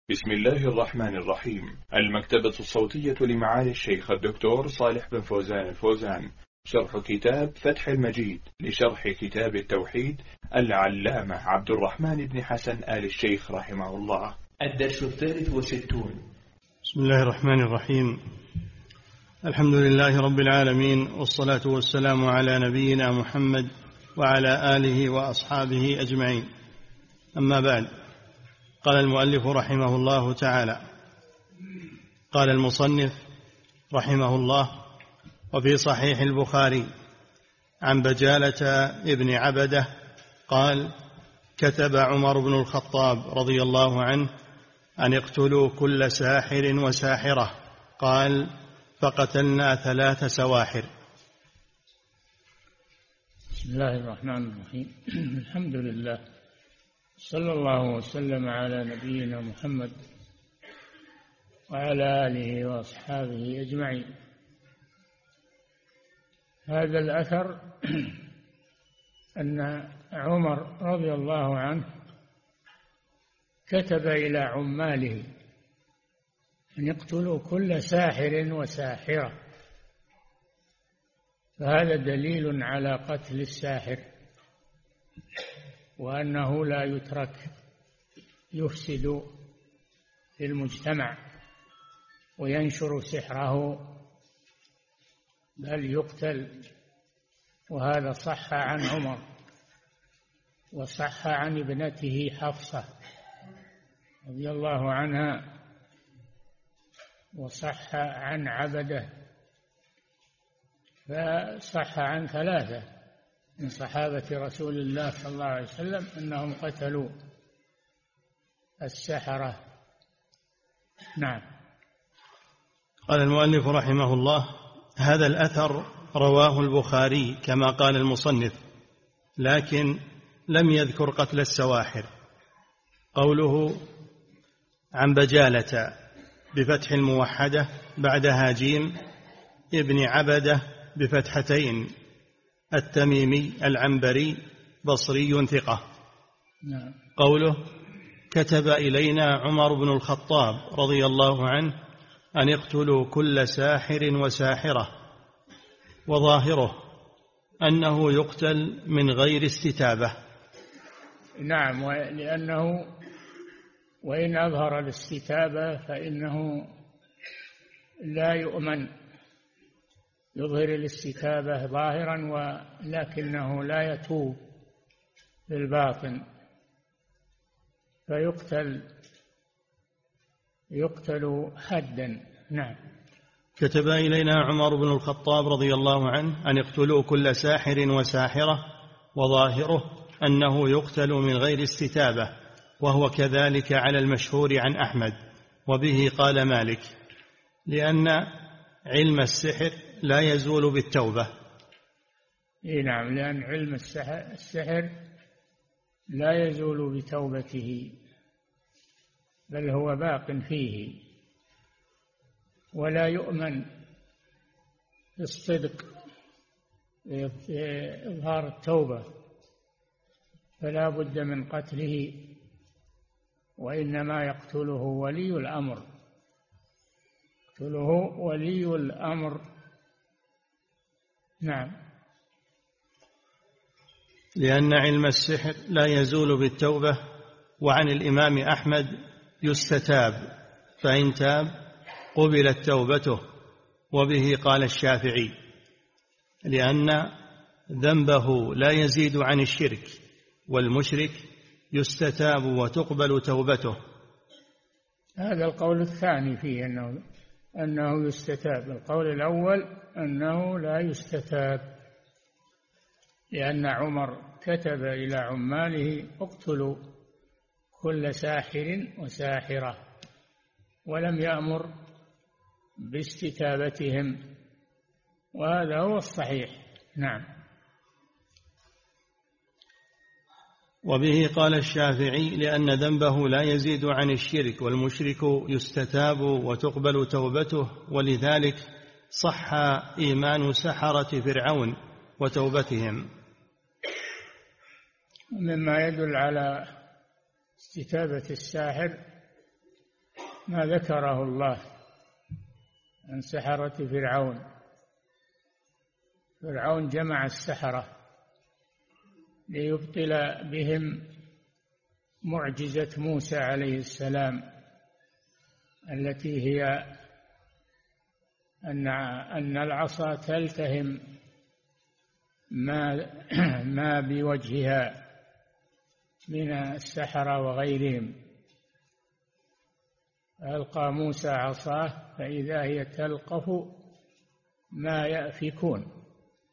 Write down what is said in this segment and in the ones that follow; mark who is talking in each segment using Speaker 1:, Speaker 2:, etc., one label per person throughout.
Speaker 1: بسم الله الرحمن الرحيم. المكتبة الصوتية لمعالي الشيخ الدكتور صالح بن فوزان الفوزان، شرح كتاب فتح المجيد لشرح كتاب التوحيد العلامة عبد الرحمن بن حسن آل الشيخ رحمه الله. الدرس 63.
Speaker 2: بسم الله الرحمن الرحيم. الحمد لله رب العالمين، والصلاة والسلام على نبينا محمد وعلى آله وأصحابه أجمعين. أما بعد، قال المؤلف رحمه الله تعالى: قال المصنف رحمه الله: وفي صحيح البخاري عن بجالة ابن عبده قال: كتب عمر بن الخطاب رضي الله عنه أن اقتلوا كل ساحر وساحرة. قال: فقتلنا 3 سواحر.
Speaker 3: بسم الله الرحمن الرحيم. الحمد لله، صلى الله وسلم على نبينا محمد وعلى آله وأصحابه أجمعين. هذا الأثر أن عمر رضي الله عنه كتب إلى عماله أن يقتلوا كل ساحر وساحرة، فهذا دليل على قتل الساحر، وأنه لا يترك يفسد في المجتمع وينشر سحره، بل يقتل. وهذا صح عن عمر، وصح عن ابنته حفصة رضي الله عنها، وصح عن عبده، فصح عن 3 من صحابة رسول الله صلى الله عليه وسلم أنهم قتلوا السحرة. نعم.
Speaker 2: قال المؤلف رحمه الله: هذا الأثر رواه البخاري كما قال المصنف، لكن لم يذكر قتل السواحر. قوله عن بجالة بفتح الموحدة بعدها جيم ابن عبده بفتحتين التميمي العنبري بصري ثقة. قوله كتب إلينا عمر بن الخطاب رضي الله عنه أن يقتلوا كل ساحر وساحرة، وظاهره أنه يقتل من غير استتابة.
Speaker 3: نعم، لأنه وإن أظهر الاستتابة فإنه لا يؤمن، يظهر الاستتابة ظاهرا ولكنه لا يتوب بالباطن، فيقتل حدا. نعم.
Speaker 2: كتب إلينا عمر بن الخطاب رضي الله عنه أن يقتلوا كل ساحر وساحرة، وظاهره أنه يقتل من غير استتابة، وهو كذلك على المشهور عن أحمد، وبه قال مالك، لأن علم السحر لا يزول بالتوبة.
Speaker 3: نعم، لأن علم السحر لا يزول بتوبته، بل هو باق فيه، ولا يؤمن بالصدق إظهار التوبة، فلا بد من قتله، وإنما يقتله ولي الأمر، يقتله ولي الأمر. نعم.
Speaker 2: لأن علم السحر لا يزول بالتوبة. وعن الإمام أحمد يستتاب، فإن تاب قبلت توبته، وبه قال الشافعي، لأن ذنبه لا يزيد عن الشرك، والمشرك يستتاب وتقبل توبته.
Speaker 3: هذا القول الثاني فيه أنه يستتاب. القول الأول أنه لا يستتاب، لأن عمر كتب إلى عماله اقتلوا كل ساحر وساحرة، ولم يأمر باستتابتهم، وهذا هو الصحيح. نعم.
Speaker 2: وبه قال الشافعي، لأن ذنبه لا يزيد عن الشرك، والمشرك يستتاب وتقبل توبته، ولذلك صح إيمان سحرة فرعون وتوبتهم.
Speaker 3: مما يدل على استتابة الساحر ما ذكره الله عن سحرة فرعون. فرعون جمع السحرة ليبطل بهم معجزة موسى عليه السلام، التي هي أن العصا تلتهم ما بوجهها من السحرة وغيرهم. ألقى موسى عصاه فإذا هي تلقف ما يأفكون،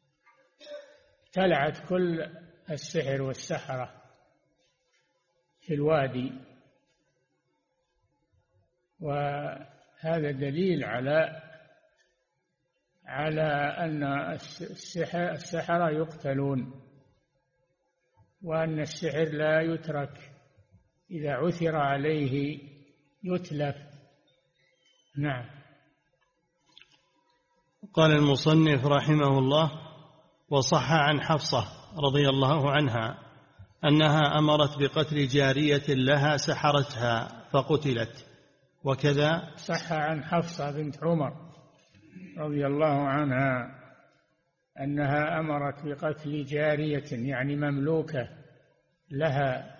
Speaker 3: ابتلعت كل السحر والسحرة في الوادي. وهذا دليل على أن السحرة يقتلون، وأن السحر لا يترك، إذا عثر عليه يتلف. نعم.
Speaker 2: قال المصنف رحمه الله: وصح عن حفصة رضي الله عنها أنها أمرت بقتل جارية لها سحرتها فقتلت. وكذا
Speaker 3: صح عن حفصة بنت عمر رضي الله عنها أنها أمرت بقتل جارية، يعني مملوكة لها،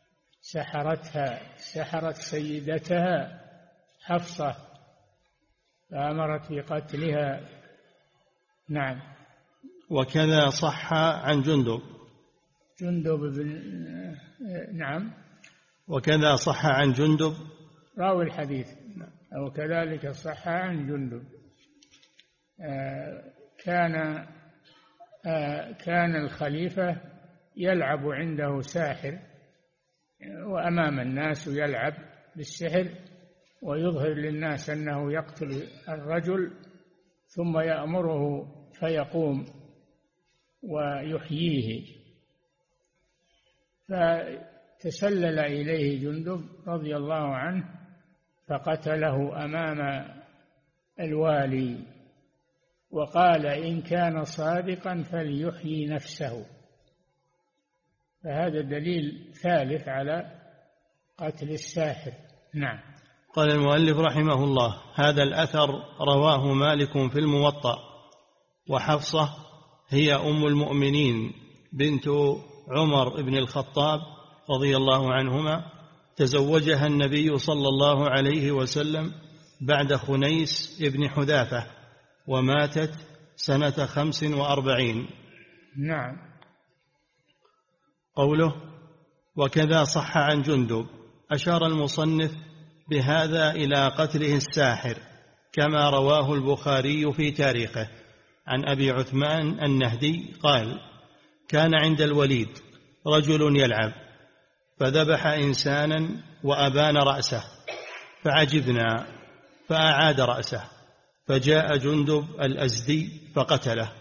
Speaker 3: سحرت سيدتها حفصة فأمرت بقتلها. نعم.
Speaker 2: وكذا صح عن جندب
Speaker 3: بن نعم.
Speaker 2: وكذا صح عن جندب
Speaker 3: راوي الحديث، وكذلك صح عن جندب. كان الخليفة يلعب عنده ساحر، وأمام الناس يلعب بالسحر ويظهر للناس أنه يقتل الرجل، ثم يأمره فيقوم ويحييه. فتسلل إليه جندب رضي الله عنه فقتله أمام الوالي، وقال: إن كان صادقا فليحيي نفسه. فهذا دليل ثالث على قتل الساحر. نعم.
Speaker 2: قال المؤلف رحمه الله: هذا الأثر رواه مالك في الموطأ. وحفصة هي أم المؤمنين بنت عمر بن الخطاب رضي الله عنهما، تزوجها النبي صلى الله عليه وسلم بعد خنيس بن حذافة، وماتت سنة 45.
Speaker 3: نعم.
Speaker 2: قوله: وكذا صح عن جندب، أشار المصنف بهذا إلى قتله الساحر، كما رواه البخاري في تاريخه عن أبي عثمان النهدي قال: كان عند الوليد رجل يلعب، فذبح إنسانا وأبان رأسه، فعجبنا فأعاد رأسه، فجاء جندب الأزدي فقتله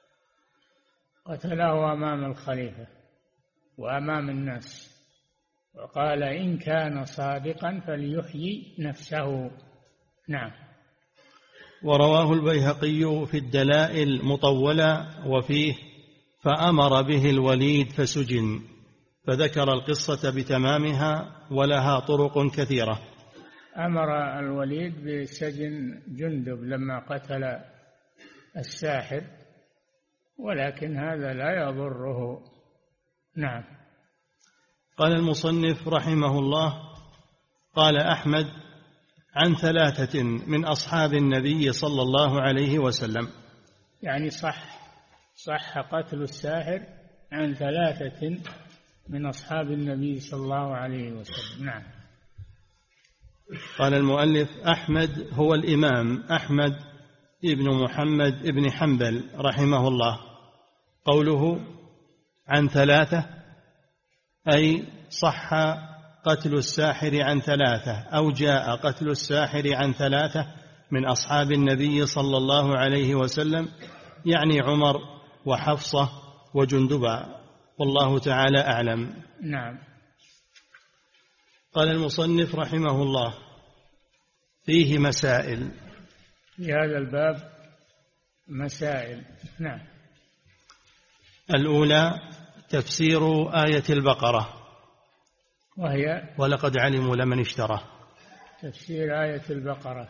Speaker 3: أمام الخليفة وأمام الناس، وقال: إن كان صادقا فليحيي نفسه. نعم.
Speaker 2: ورواه البيهقي في الدلائل مطولة، وفيه: فأمر به الوليد فسجن، فذكر القصة بتمامها ولها طرق كثيرة.
Speaker 3: أمر الوليد بسجن جندب لما قتل الساحر، ولكن هذا لا يضره. نعم.
Speaker 2: قال المصنف رحمه الله: قال أحمد عن 3 من أصحاب النبي صلى الله عليه وسلم،
Speaker 3: يعني صح قتل الساحر عن 3 من أصحاب النبي صلى الله عليه وسلم. نعم.
Speaker 2: قال المؤلف: أحمد هو الإمام أحمد ابن محمد ابن حنبل رحمه الله. قوله عن 3 أي صح قتل الساحر عن 3، أو جاء قتل الساحر عن 3 من أصحاب النبي صلى الله عليه وسلم، يعني عمر وحفصة وجندبا، والله تعالى أعلم.
Speaker 3: نعم.
Speaker 2: قال المصنف رحمه الله: فيه مسائل.
Speaker 3: في هذا الباب مسائل. نعم.
Speaker 2: الأولى تفسير آية البقرة،
Speaker 3: وهي:
Speaker 2: ولقد علموا لمن اشتراه.
Speaker 3: تفسير آية البقرة.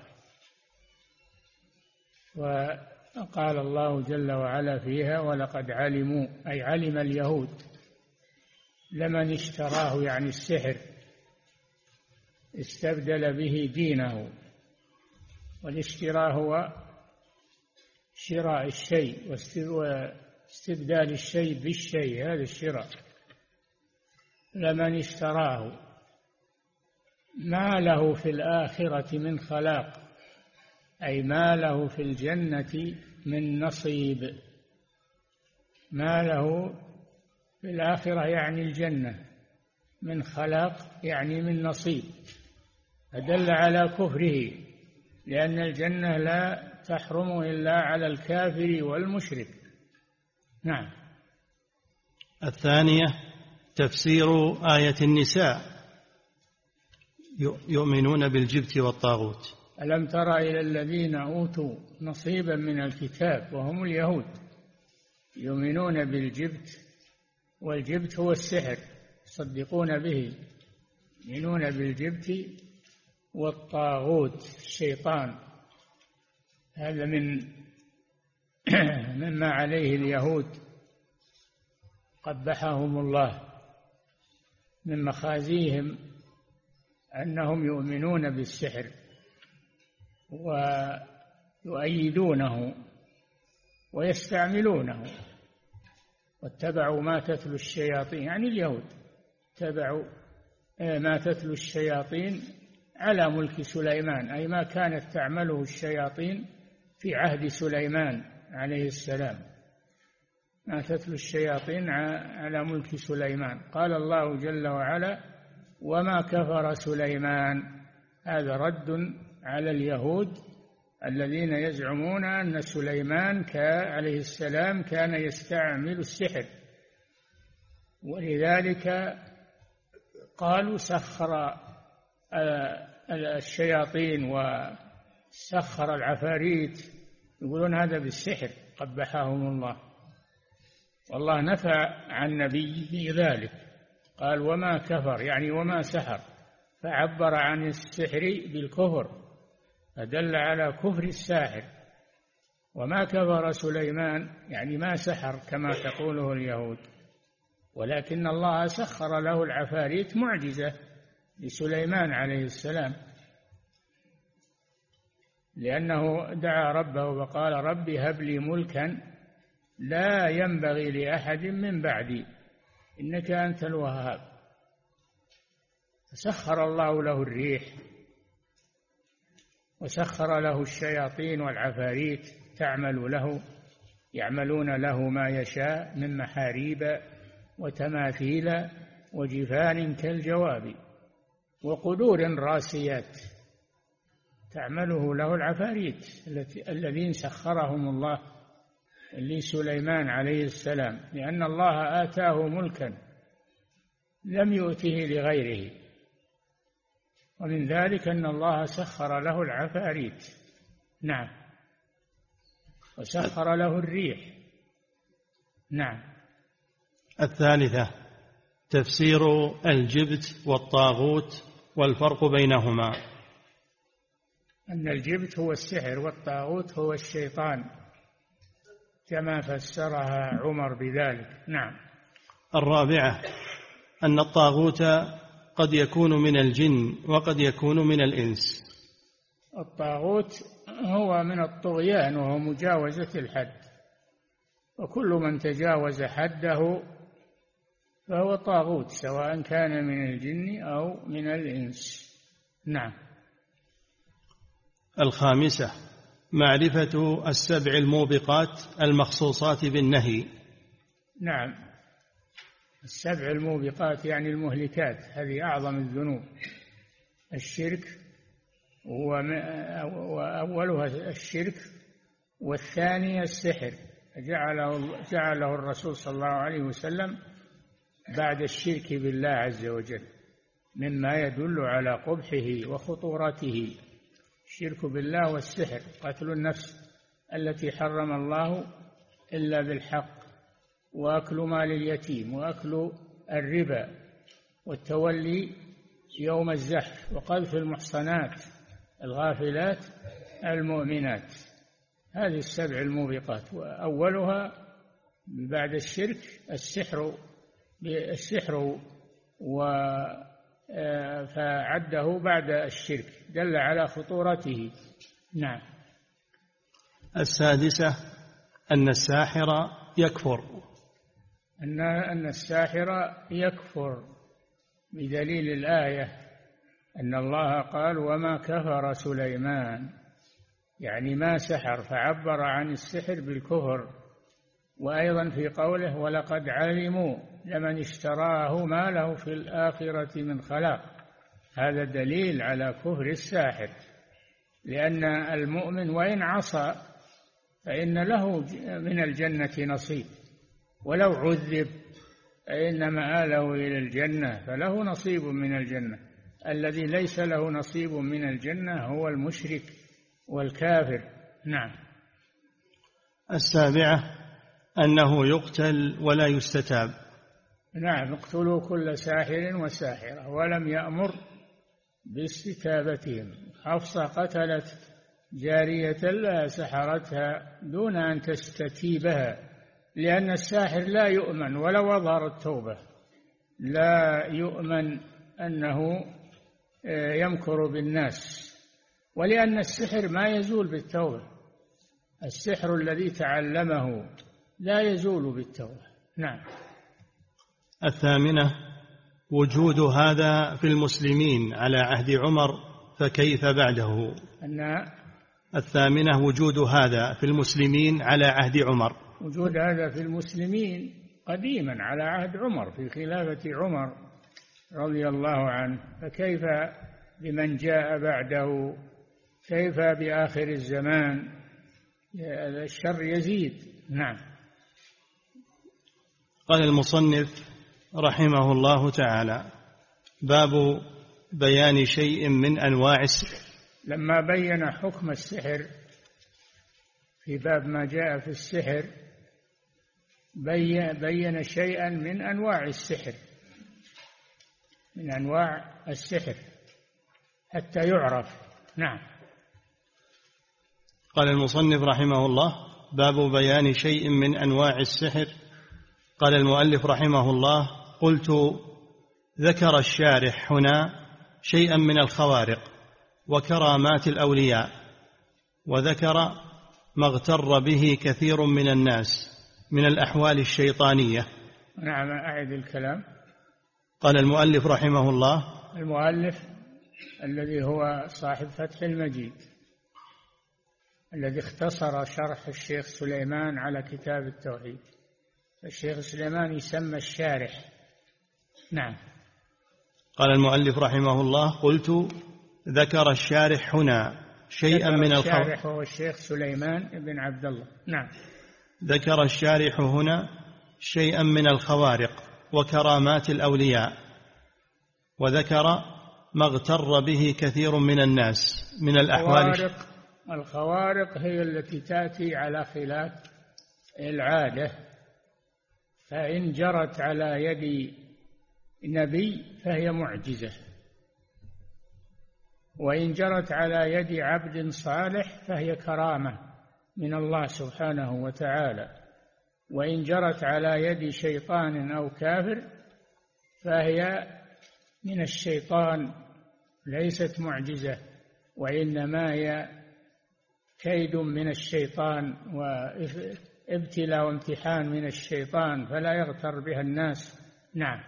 Speaker 3: وقال الله جل وعلا فيها: ولقد علموا، أي علم اليهود، لمن اشتراه، يعني السحر، استبدل به دينه. والاشتراء هو شراء الشيء واستبدال الشيء بالشيء، هذا الشراء. لمن اشتراه ما له في الآخرة من خلاق، أي ما له في الجنة من نصيب. ما له في الآخرة يعني الجنة، من خلاق يعني من نصيب، فدل على كفره، لأن الجنة لا تحرم إلا على الكافر والمشرك. نعم.
Speaker 2: الثانية تفسير آية النساء: يؤمنون بالجبت والطاغوت.
Speaker 3: ألم تر إلى الذين أوتوا نصيبا من الكتاب وهم اليهود يؤمنون بالجبت، والجبت هو السحر، يصدقون به، يؤمنون بالجبت والطاغوت الشيطان. هذا مما عليه اليهود قبحهم الله، من مخازيهم أنهم يؤمنون بالسحر ويؤيدونه ويستعملونه. واتبعوا ما تتلو الشياطين، يعني اليهود اتبعوا ما تتلو الشياطين على ملك سليمان، أي ما كانت تعمله الشياطين في عهد سليمان عليه السلام. ما تتلو الشياطين على ملك سليمان. قال الله جل وعلا: وما كفر سليمان. هذا رد على اليهود الذين يزعمون أن سليمان عليه السلام كان يستعمل السحر، ولذلك قالوا سخر الشياطين وسخر العفاريت، يقولون هذا بالسحر، قبحهم الله. والله نفى عن نبيه ذلك، قال وما كفر، يعني وما سحر، فعبر عن السحر بالكفر، فدل على كفر الساحر. وما كفر سليمان يعني ما سحر كما تقوله اليهود، ولكن الله سخر له العفاريت معجزة لسليمان عليه السلام، لأنه دعا ربه وقال: رب هب لي ملكا لا ينبغي لأحد من بعدي إنك أنت الوهاب. فسخر الله له الريح، وسخر له الشياطين والعفاريت يعملون له ما يشاء من محاريب وتماثيل وجفان كالجواب وقدور راسيات، تعمله له العفاريت الذين سخرهم الله لسليمان عليه السلام، لأن الله آتاه ملكا لم يؤته لغيره. ومن ذلك أن الله سخر له العفاريت. نعم. وسخر له الريح. نعم.
Speaker 2: الثالثة تفسير الجبت والطاغوت والفرق بينهما.
Speaker 3: أن الجبت هو السحر والطاغوت هو الشيطان، كما فسرها عمر بذلك. نعم.
Speaker 2: الرابعة أن الطاغوت قد يكون من الجن وقد يكون من الإنس.
Speaker 3: الطاغوت هو من الطغيان، وهو مجاوزة الحد، وكل من تجاوز حده فهو طاغوت، سواء كان من الجن أو من الإنس. نعم.
Speaker 2: الخامسة معرفة السبع الموبقات المخصوصات بالنهي.
Speaker 3: نعم. السبع الموبقات يعني المهلكات، هذه أعظم الذنوب. الشرك وأولها الشرك، والثاني السحر، جعله الرسول صلى الله عليه وسلم بعد الشرك بالله عز وجل مما يدل على قبحه وخطورته. الشرك بالله والسحر، قتل النفس التي حرم الله إلا بالحق، وأكل مال اليتيم، وأكل الربا، والتولي يوم الزحف، وقذف المحصنات الغافلات المؤمنات. هذه السبع الموبقات، وأولها بعد الشرك السحر فعده بعد الشرك، دل على خطورته. نعم.
Speaker 2: السادسة أن الساحر يكفر.
Speaker 3: أن الساحر يكفر بدليل الآية أن الله قال وما كفر سليمان، يعني ما سحر، فعبر عن السحر بالكفر. وأيضا في قوله ولقد علموا لمن اشتراه ما له في الآخرة من خلاق، هذا دليل على كفر الساحر، لأن المؤمن وإن عصى فإن له من الجنة نصيب، ولو عذب فإن مآله إلى الجنة، فله نصيب من الجنة. الذي ليس له نصيب من الجنة هو المشرك والكافر. نعم.
Speaker 2: السابعة أنه يقتل ولا يستتاب.
Speaker 3: نعم، اقتلوا كل ساحر وساحرة، ولم يأمر باستتابتهم. حفصة قتلت جارية لها سحرتها دون أن تستتيبها، لأن الساحر لا يؤمن ولو أظهر التوبة، لا يؤمن أنه يمكر بالناس، ولأن السحر ما يزول بالتوبة. السحر الذي تعلمه لا يزول بالتوبة. نعم.
Speaker 2: الثامنة وجود هذا في المسلمين على عهد عمر، فكيف بعده؟ الثامنة وجود هذا في المسلمين على عهد عمر.
Speaker 3: وجود هذا في المسلمين قديما على عهد عمر، في خلافة عمر رضي الله عنه، فكيف بمن جاء بعده؟ كيف بآخر الزمان؟ الشر يزيد. نعم.
Speaker 2: قال المصنف رحمه الله تعالى باب بيان شيء من أنواع السحر.
Speaker 3: لما بين حكم السحر في باب ما جاء في السحر بين شيئا من أنواع السحر، من أنواع السحر حتى يعرف. نعم.
Speaker 2: قال المصنف رحمه الله باب بيان شيء من أنواع السحر. قال المؤلف رحمه الله قلت ذكر الشارح هنا شيئا من الخوارق وكرامات الأولياء، وذكر ما اغتر به كثير من الناس من الأحوال الشيطانية.
Speaker 3: نعم، أعد الكلام.
Speaker 2: قال المؤلف رحمه الله،
Speaker 3: المؤلف الذي هو صاحب فتح المجيد الذي اختصر شرح الشيخ سليمان على كتاب التوحيد، الشيخ سليمان يسمى الشارح. نعم.
Speaker 2: قال المؤلف رحمه الله قلت ذكر الشارح هنا شيئا من الخوارق.
Speaker 3: الشارح هو الشيخ سليمان بن عبد الله. نعم.
Speaker 2: ذكر الشارح هنا شيئا من الخوارق وكرامات الأولياء، وذكر ما اغتر به كثير من الناس من الأحوال.
Speaker 3: الخوارق هي التي تأتي على خلاف العادة، فإن جرت على يد نبي فهي معجزة، وإن جرت على يد عبد صالح فهي كرامة من الله سبحانه وتعالى، وإن جرت على يد شيطان أو كافر فهي من الشيطان، ليست معجزة، وإنما هي كيد من الشيطان وابتلاء وامتحان من الشيطان، فلا يغتر بها الناس. نعم.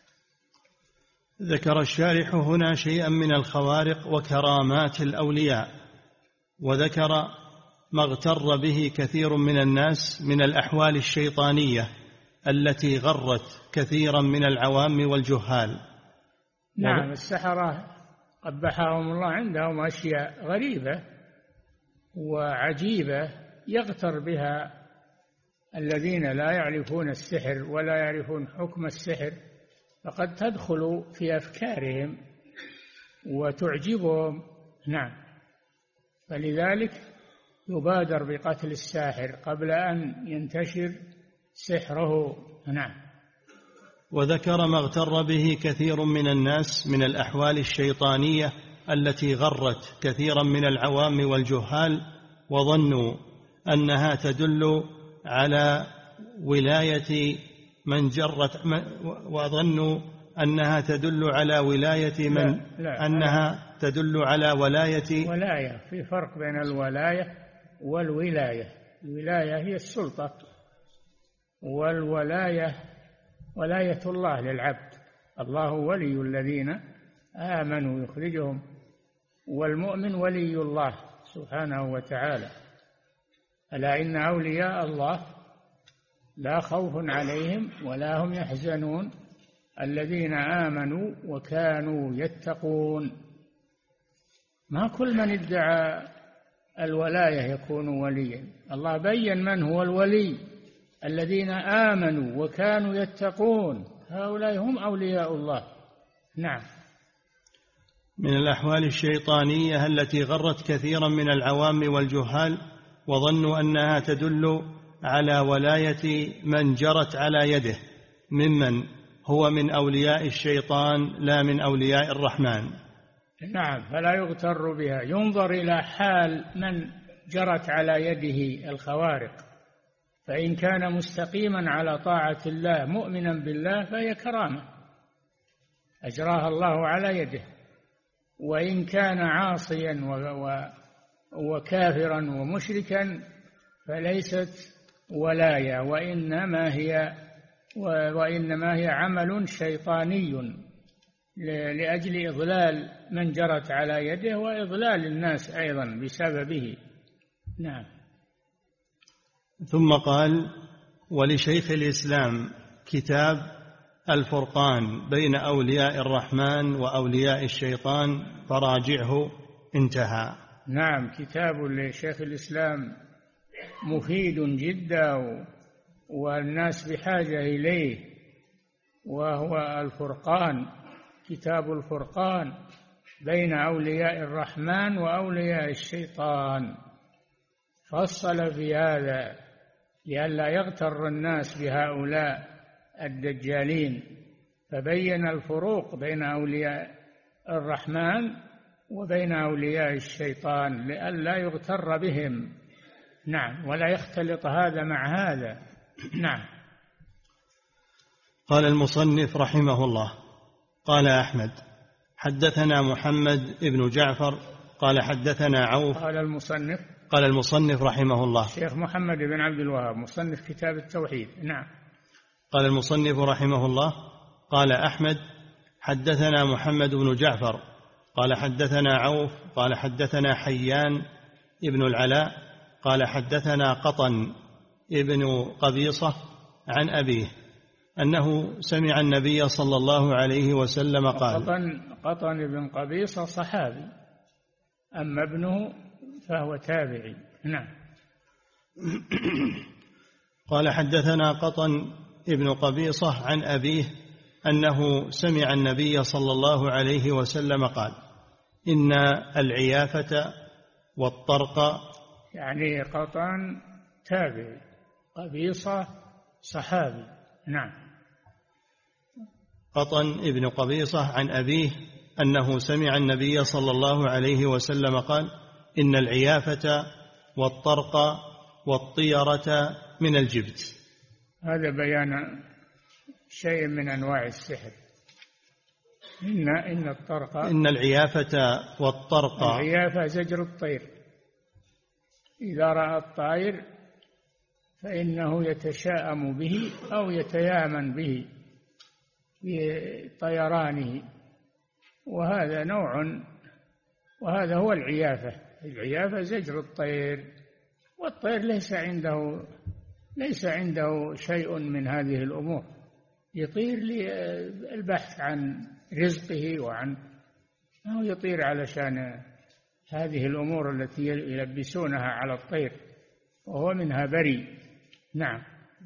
Speaker 2: ذكر الشارح هنا شيئا من الخوارق وكرامات الأولياء، وذكر ما اغتر به كثير من الناس من الأحوال الشيطانية التي غرت كثيرا من العوام والجهال.
Speaker 3: نعم. السحرة قبحهم الله عندهم أشياء غريبة وعجيبة يغتر بها الذين لا يعرفون السحر ولا يعرفون حكم السحر، فقد تدخل في أفكارهم وتعجبهم. نعم. فلذلك يبادر بقتل الساحر قبل أن ينتشر سحره. نعم.
Speaker 2: وذكر ما اغتر به كثير من الناس من الأحوال الشيطانية التي غرت كثيرا من العوام والجهال، وظنوا أنها تدل على ولاية من جرت، وظنوا أنها تدل على ولاية من
Speaker 3: لا
Speaker 2: أنها تدل على
Speaker 3: ولاية. في فرق بين الولاية والولاية. الولاية هي السلطة، والولاية ولاية الله للعبد. الله ولي الذين آمنوا يخرجهم، والمؤمن ولي الله سبحانه وتعالى. ألا إن أولياء الله لا خوف عليهم ولا هم يحزنون الذين آمنوا وكانوا يتقون. ما كل من ادعى الولاية يكون وليا. الله بين من هو الولي: الذين آمنوا وكانوا يتقون، هؤلاء هم أولياء الله. نعم.
Speaker 2: من الأحوال الشيطانية التي غرت كثيرا من العوام والجهال، وظنوا أنها تدل على ولاية من جرت على يده ممن هو من أولياء الشيطان لا من أولياء الرحمن.
Speaker 3: نعم، فلا يغتر بها. ينظر إلى حال من جرت على يده الخوارق، فإن كان مستقيما على طاعة الله مؤمنا بالله فهي كرامة أجراها الله على يده، وإن كان عاصيا وكافرا ومشركا فليست ولاية، وإنما هي عمل شيطاني لأجل إضلال من جرت على يده وإضلال الناس أيضا بسببه. نعم.
Speaker 2: ثم قال: ولشيخ الإسلام كتاب الفرقان بين أولياء الرحمن وأولياء الشيطان فراجعه. انتهى.
Speaker 3: نعم، كتاب لشيخ الإسلام مفيد جدا والناس بحاجة إليه، وهو الفرقان، كتاب الفرقان بين أولياء الرحمن وأولياء الشيطان. فصل في هذا لئلا يغتر الناس بهؤلاء الدجالين، فبين الفروق بين أولياء الرحمن وبين أولياء الشيطان لئلا يغتر بهم. نعم، ولا يختلط هذا مع هذا. نعم.
Speaker 2: قال المصنف رحمه الله: قال أحمد: حدثنا محمد بن جعفر قال حدثنا عوف. قال المصنف رحمه الله
Speaker 3: الشيخ محمد بن عبد الوهاب مصنف كتاب التوحيد. نعم.
Speaker 2: قال المصنف رحمه الله: قال أحمد: حدثنا محمد بن جعفر قال حدثنا عوف قال حدثنا حيان ابن العلاء قال حدثنا قطن ابن قبيصة عن أبيه أنه سمع النبي صلى الله عليه وسلم قال.
Speaker 3: قطن بن قبيصة صحابي، أما ابنه فهو تابعي. نعم.
Speaker 2: قال حدثنا قطن ابن قبيصة عن أبيه أنه سمع النبي صلى الله عليه وسلم قال: إن العيافة والطرق.
Speaker 3: يعني قطن تابعي، قبيصة صحابي. نعم.
Speaker 2: قطن ابن قبيصة عن أبيه أنه سمع النبي صلى الله عليه وسلم قال: إن العيافة والطرق والطيرة من الجبت.
Speaker 3: هذا بيان شيء من أنواع السحر. إن الطرق،
Speaker 2: إن العيافة والطرق.
Speaker 3: العيافة زجر الطير، إذا رأى الطائر فإنه يتشاءم به أو يتيامن به بطيرانه، وهذا نوع، وهذا هو العيافة. العيافة زجر الطير، والطير ليس عنده شيء من هذه الأمور، يطير للبحث عن رزقه أو يطير علشان هذه الأمور التي يلبسونها على الطير، وهو منها بريء. نعم.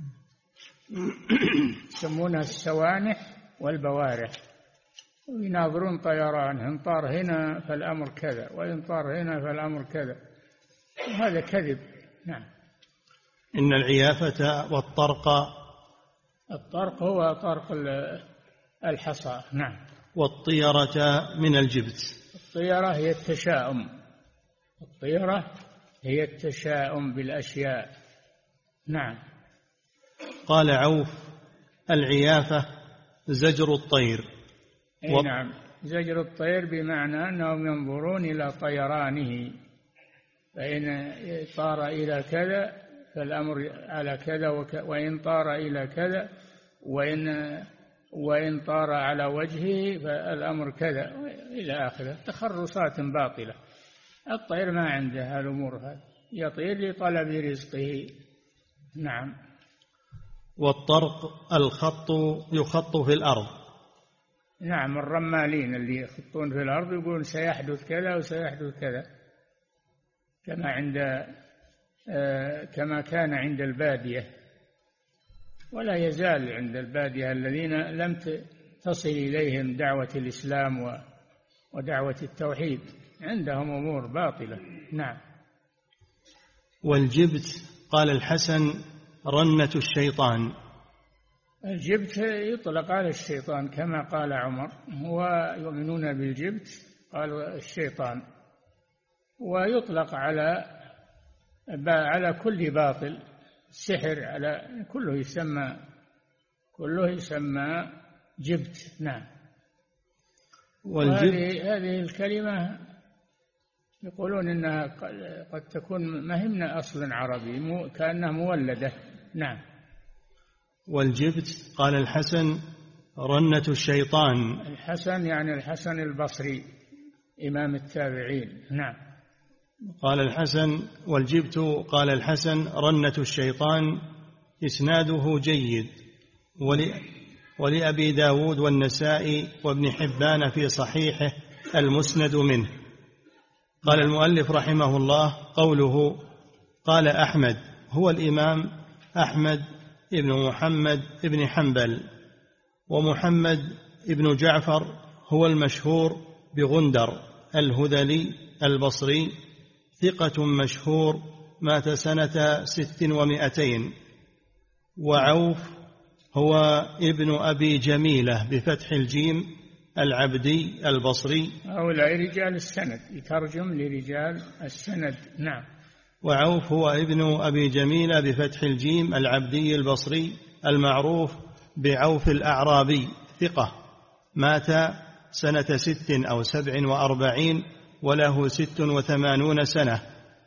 Speaker 3: يسمونها السوانح والبوارح، ويناظرون طيران، إن طار هنا فالأمر كذا، وإن طار هنا فالأمر كذا، وهذا كذب. نعم.
Speaker 2: إن العيافة والطرق
Speaker 3: الطرق هو طرق الحصى. نعم.
Speaker 2: والطيرة من الجبت.
Speaker 3: الطيرة هي التشاؤم، الطيرة هي التشاؤم بالأشياء. نعم.
Speaker 2: قال عوف: العيافة زجر الطير.
Speaker 3: نعم، زجر الطير بمعنى أنهم ينظرون إلى طيرانه، فإن طار إلى كذا فالأمر على كذا، وإن طار إلى كذا، وإن طار على وجهه فالأمر كذا إلى آخره، تخرصات باطلة. الطير ما عنده هالأمور هذه، يطير لطلب رزقه. نعم.
Speaker 2: والطرق الخط يخط في الأرض.
Speaker 3: نعم، الرمالين اللي يخطون في الأرض يقولون سيحدث كذا وسيحدث كذا، كما كان عند البادية، ولا يزال عند البادية الذين لم تصل إليهم دعوة الإسلام ودعوة التوحيد، عندهم أمور باطلة. نعم.
Speaker 2: والجبت قال الحسن: رنة الشيطان.
Speaker 3: الجبت يطلق على الشيطان كما قال عمر، ويؤمنون بالجبت قالوا الشيطان، ويطلق على كل باطل، السحر، على كله يسمى جبت. نعم. هذه الكلمة يقولون إنها قد تكون ما هي من أصل عربي، كأنها مولدة. نعم.
Speaker 2: والجبت قال الحسن: رنة الشيطان.
Speaker 3: الحسن يعني الحسن البصري إمام التابعين. نعم.
Speaker 2: قال الحسن: والجبت قال الحسن: رنة الشيطان. إسناده جيد، ولأبي داود والنسائي وابن حبان في صحيحه المسند منه. قال المؤلف رحمه الله: قوله قال أحمد هو الإمام أحمد ابن محمد ابن حنبل، ومحمد ابن جعفر هو المشهور بغندر الهذلي البصري، ثقة مشهور، مات سنة 600. وعوف هو ابن أبي جميلة بفتح الجيم العبدي البصري.
Speaker 3: هؤلاء رجال السند، يترجم لرجال السند. نعم.
Speaker 2: وعوف هو ابن أبي جميلة بفتح الجيم العبدي البصري المعروف بعوف الأعرابي، ثقة، مات سنة 6 أو 47 وله 86 سنة.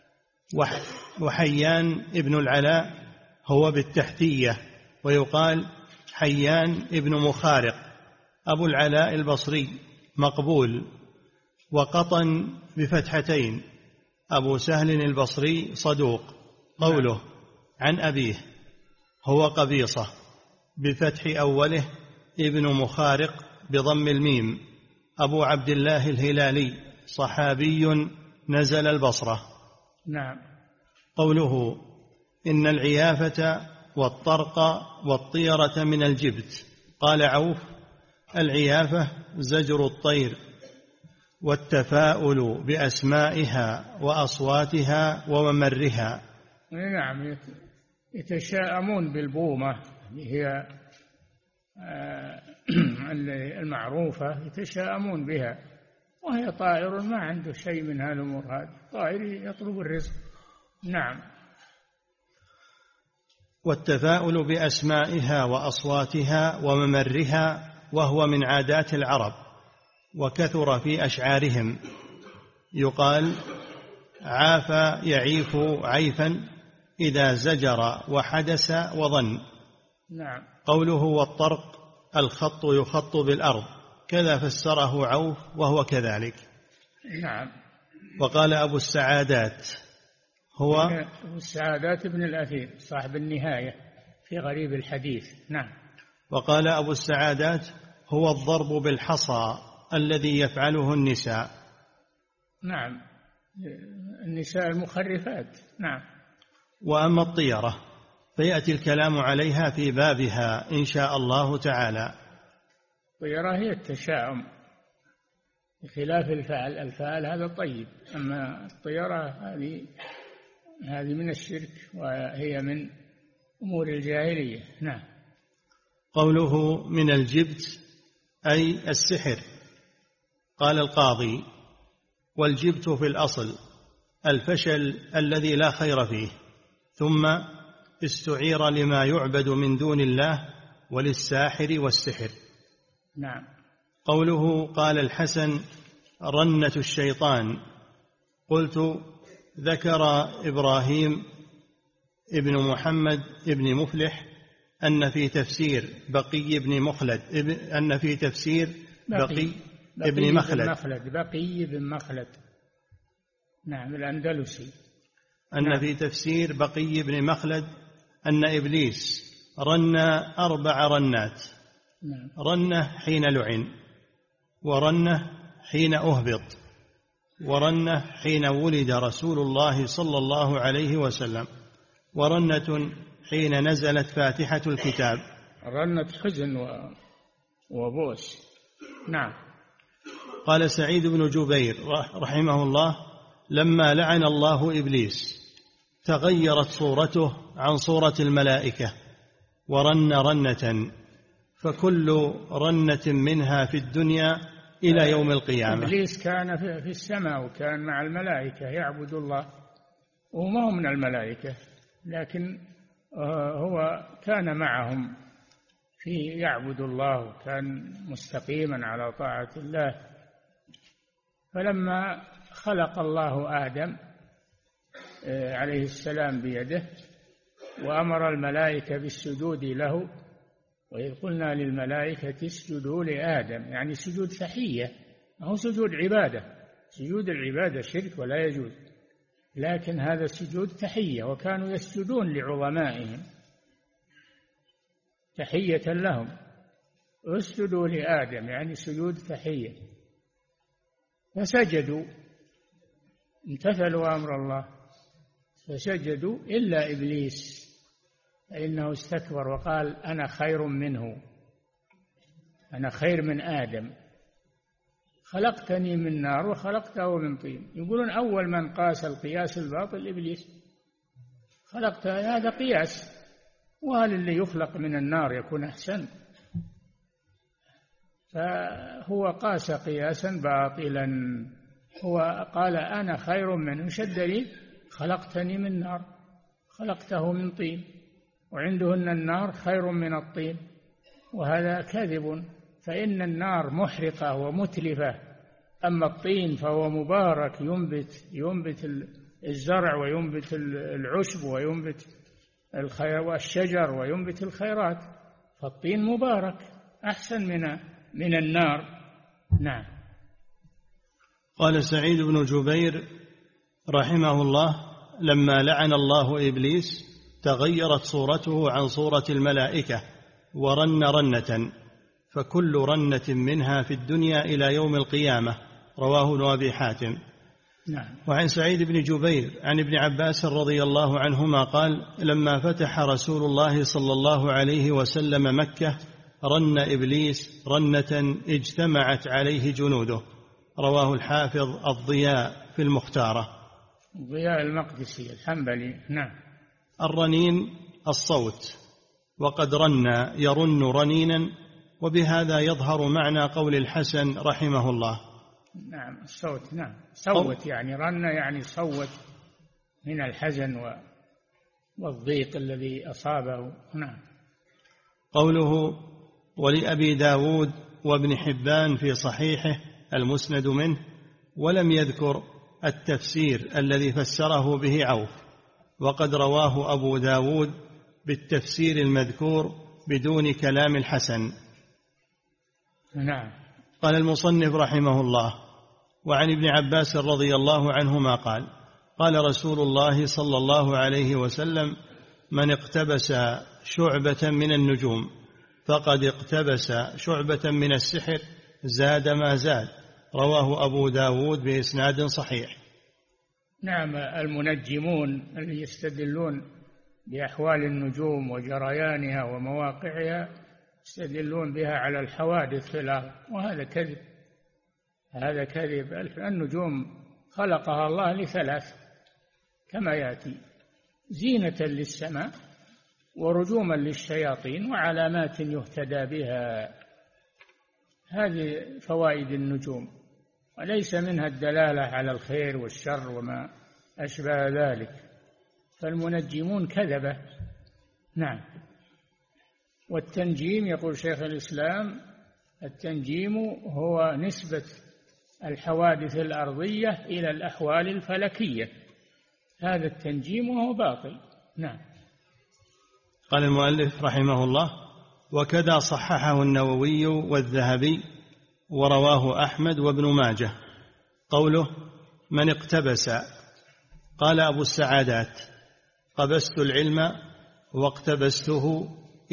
Speaker 2: وحيان ابن العلاء هو بالتحتية، ويقال حيان ابن مخارق، أبو العلاء البصري، مقبول. وقطن بفتحتين، أبو سهل البصري، صدوق. قوله عن أبيه هو قبيصة بفتح أوله، ابن مخارق بضم الميم، أبو عبد الله الهلالي، صحابي نزل البصرة.
Speaker 3: نعم.
Speaker 2: قوله إن العيافة والطرق والطيرة من الجبت. قال عوف: العيافة زجر الطير، والتفاؤل بأسمائها وأصواتها وممرها.
Speaker 3: نعم، يتشاءمون بالبومة، هي المعروفة، يتشاءمون بها، وهي طائر ما عنده شيء من هالأمور هذه، طائر يطلب الرزق. نعم.
Speaker 2: والتفاؤل بأسمائها وأصواتها وممرها، وهو من عادات العرب، وكثر في أشعارهم. يقال: عاف يعيف عيفا إذا زجر وحدث وظن.
Speaker 3: نعم.
Speaker 2: قوله والطرق الخط يخط بالأرض، كذا فسره عوف وهو كذلك.
Speaker 3: نعم.
Speaker 2: وقال أبو السعادات هو
Speaker 3: أبو السعادات ابن الأثير صاحب النهاية في غريب الحديث. نعم.
Speaker 2: وقال أبو السعادات هو الضرب بالحصى الذي يفعله النساء.
Speaker 3: نعم، النساء المخرفات. نعم.
Speaker 2: وأما الطيرة فيأتي الكلام عليها في بابها إن شاء الله تعالى.
Speaker 3: الطيرة هي التشاؤم بخلاف الفعل هذا طيب، أما الطيرة هذه من الشرك، وهي من أمور الجاهلية. نعم.
Speaker 2: قوله من الجبت أي السحر. قال القاضي: والجبت في الأصل الفشل الذي لا خير فيه، ثم استعير لما يعبد من دون الله وللساحر والسحر.
Speaker 3: نعم.
Speaker 2: قوله قال الحسن: رنة الشيطان. قلت: ذكر إبراهيم ابن محمد ابن مفلح أن في تفسير بقي بن مخلد أن في تفسير بقي بن مخلد.
Speaker 3: نعم، الأندلسي.
Speaker 2: أن في تفسير بقي بن مخلد أن إبليس رن 4 رنات. رنة حين لعن، ورنة حين أهبط، ورنة حين ولد رسول الله صلى الله عليه وسلم، ورنة حين نزلت فاتحة الكتاب.
Speaker 3: رنة حزن وبؤس. نعم.
Speaker 2: قال سعيد بن جبير رحمه الله: لما لعن الله إبليس تغيرت صورته عن صورة الملائكة، ورن رنة، فكل رنة منها في الدنيا إلى يوم القيامة.
Speaker 3: إبليس كان في السماء وكان مع الملائكة يعبد الله، وما هو من الملائكة، لكن هو كان معهم في يعبد الله، وكان مستقيما على طاعة الله. فلما خلق الله آدم عليه السلام بيده، وأمر الملائكة بالسجود له، وإذ قلنا للملائكة اسجدوا لآدم، يعني سجود تحية، ما هو سجود عبادة. سجود العبادة شرك ولا يجوز، لكن هذا سجود تحية، وكانوا يسجدون لعظمائهم تحية لهم. اسجدوا لآدم يعني سجود تحية، فسجدوا، امتثلوا أمر الله فسجدوا إلا إبليس، فإنه استكبر وقال: أنا خير منه، أنا خير من آدم، خلقتني من نار وخلقته من طين. يقولون أول من قاس القياس الباطل إبليس، خلقت هذا قياس، وهل اللي يخلق من النار يكون أحسن؟ فهو قاس قياسا باطلا. هو قال: أنا خير منه، شد لي، خلقتني من نار خلقته من طين، وعندهن النار خير من الطين، وهذا كذب، فإن النار محرقة ومتلفة، أما الطين فهو مبارك، ينبت الزرع، وينبت العشب، وينبت الخير والشجر، وينبت الخيرات، فالطين مبارك أحسن من النار. نعم.
Speaker 2: قال سعيد بن جبير رحمه الله: لما لعن الله إبليس تغيرت صورته عن صورة الملائكة، ورن رنة، فكل رنة منها في الدنيا إلى يوم القيامة. رواه ابن أبي حاتم.
Speaker 3: نعم.
Speaker 2: وعن سعيد بن جبير عن ابن عباس رضي الله عنهما قال: لما فتح رسول الله صلى الله عليه وسلم مكة رن إبليس رنة اجتمعت عليه جنوده. رواه الحافظ الضياء في المختارة.
Speaker 3: ضياء المقدسي الحنبلي. نعم.
Speaker 2: الرنين الصوت، وقد رن يرن رنينا، وبهذا يظهر معنى قول الحسن رحمه الله.
Speaker 3: نعم، الصوت. نعم، صوت يعني رن، يعني صوت من الحزن والضيق الذي أصابه. نعم.
Speaker 2: قوله: ولأبي داود وابن حبان في صحيحه المسند منه، ولم يذكر التفسير الذي فسره به عوف، وقد رواه أبو داود بالتفسير المذكور بدون كلام الحسن.
Speaker 3: نعم.
Speaker 2: قال المصنف رحمه الله: وعن ابن عباس رضي الله عنهما قال: قال رسول الله صلى الله عليه وسلم: من اقتبس شعبة من النجوم فقد اقتبس شعبة من السحر، زاد ما زاد. رواه أبو داود بإسناد صحيح.
Speaker 3: نعم، المنجمون اللي يستدلون بأحوال النجوم وجريانها ومواقعها، يستدلون بها على الحوادث في الأرض، وهذا كذب. هذا كذب. النجوم خلقها الله ل3 كما يأتي: زينة للسماء، ورجوما للشياطين وعلامات يهتدى بها. هذه فوائد النجوم، وليس منها الدلالة على الخير والشر وما أشبه ذلك، فالمنجمون كذبة. نعم. والتنجيم يقول شيخ الإسلام التنجيم هو نسبة الحوادث الأرضية إلى الأحوال الفلكية، هذا التنجيم وهو باطل. نعم.
Speaker 2: قال المؤلف رحمه الله: وكذا صححه النووي والذهبي ورواه أحمد وابن ماجه قوله: من اقتبس. قال أبو السعادات: قبست العلم واقتبسته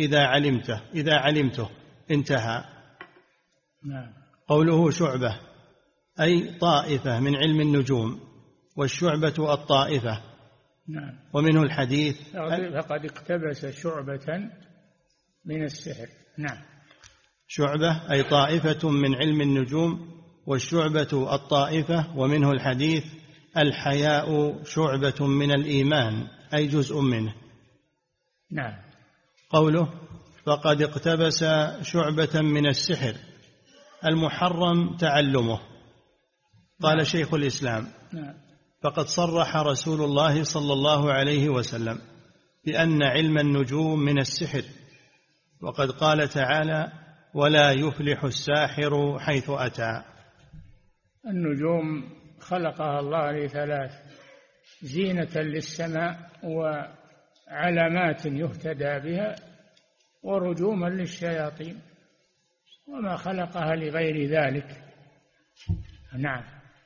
Speaker 2: إذا علمته انتهى.
Speaker 3: نعم.
Speaker 2: قوله شعبة أي طائفة من علم النجوم، والشعبة الطائفة.
Speaker 3: نعم.
Speaker 2: ومنه الحديث:
Speaker 3: فقد اقتبس شعبة من السحر. نعم.
Speaker 2: شعبة أي طائفة من علم النجوم، والشعبة الطائفة. ومنه الحديث: الحياء شعبة من الإيمان أي جزء منه.
Speaker 3: نعم.
Speaker 2: قوله: فقد اقتبس شعبة من السحر، المحرم تعلمه. قال
Speaker 3: نعم.
Speaker 2: شيخ الإسلام:
Speaker 3: نعم.
Speaker 2: فقد صرح رسول الله صلى الله عليه وسلم بأن علم النجوم من السحر، وقد قال تعالى: ولا يفلح الساحر حيث أتى.
Speaker 3: النجوم خلقها الله لثلاث: زينة للسماء، وعلامات يهتدى بها، ورجوما للشياطين، وما خلقها لغير ذلك. نعم.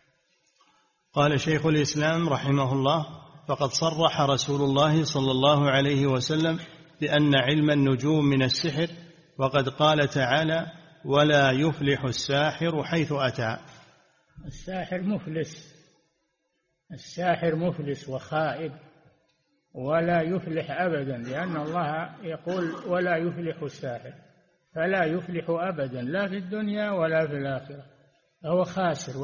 Speaker 2: قال شيخ الإسلام رحمه الله: فقد صرح رسول الله صلى الله عليه وسلم بأن علم النجوم من السحر، وقد قال تعالى: ولا يفلح الساحر حيث أتى.
Speaker 3: الساحر مفلس وخائب، ولا يفلح أبدا، لأن الله يقول: ولا يفلح الساحر، فلا يفلح أبدا لا في الدنيا ولا في الآخرة، فهو خاسر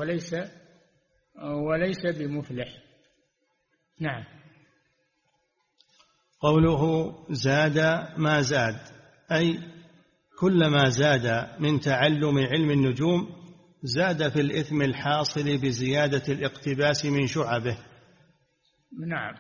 Speaker 3: وليس بمفلح. نعم.
Speaker 2: قوله زاد ما زاد أي كلما زاد من تعلم علم النجوم زاد في الإثم الحاصل بزيادة الاقتباس من شعبه.
Speaker 3: نعم.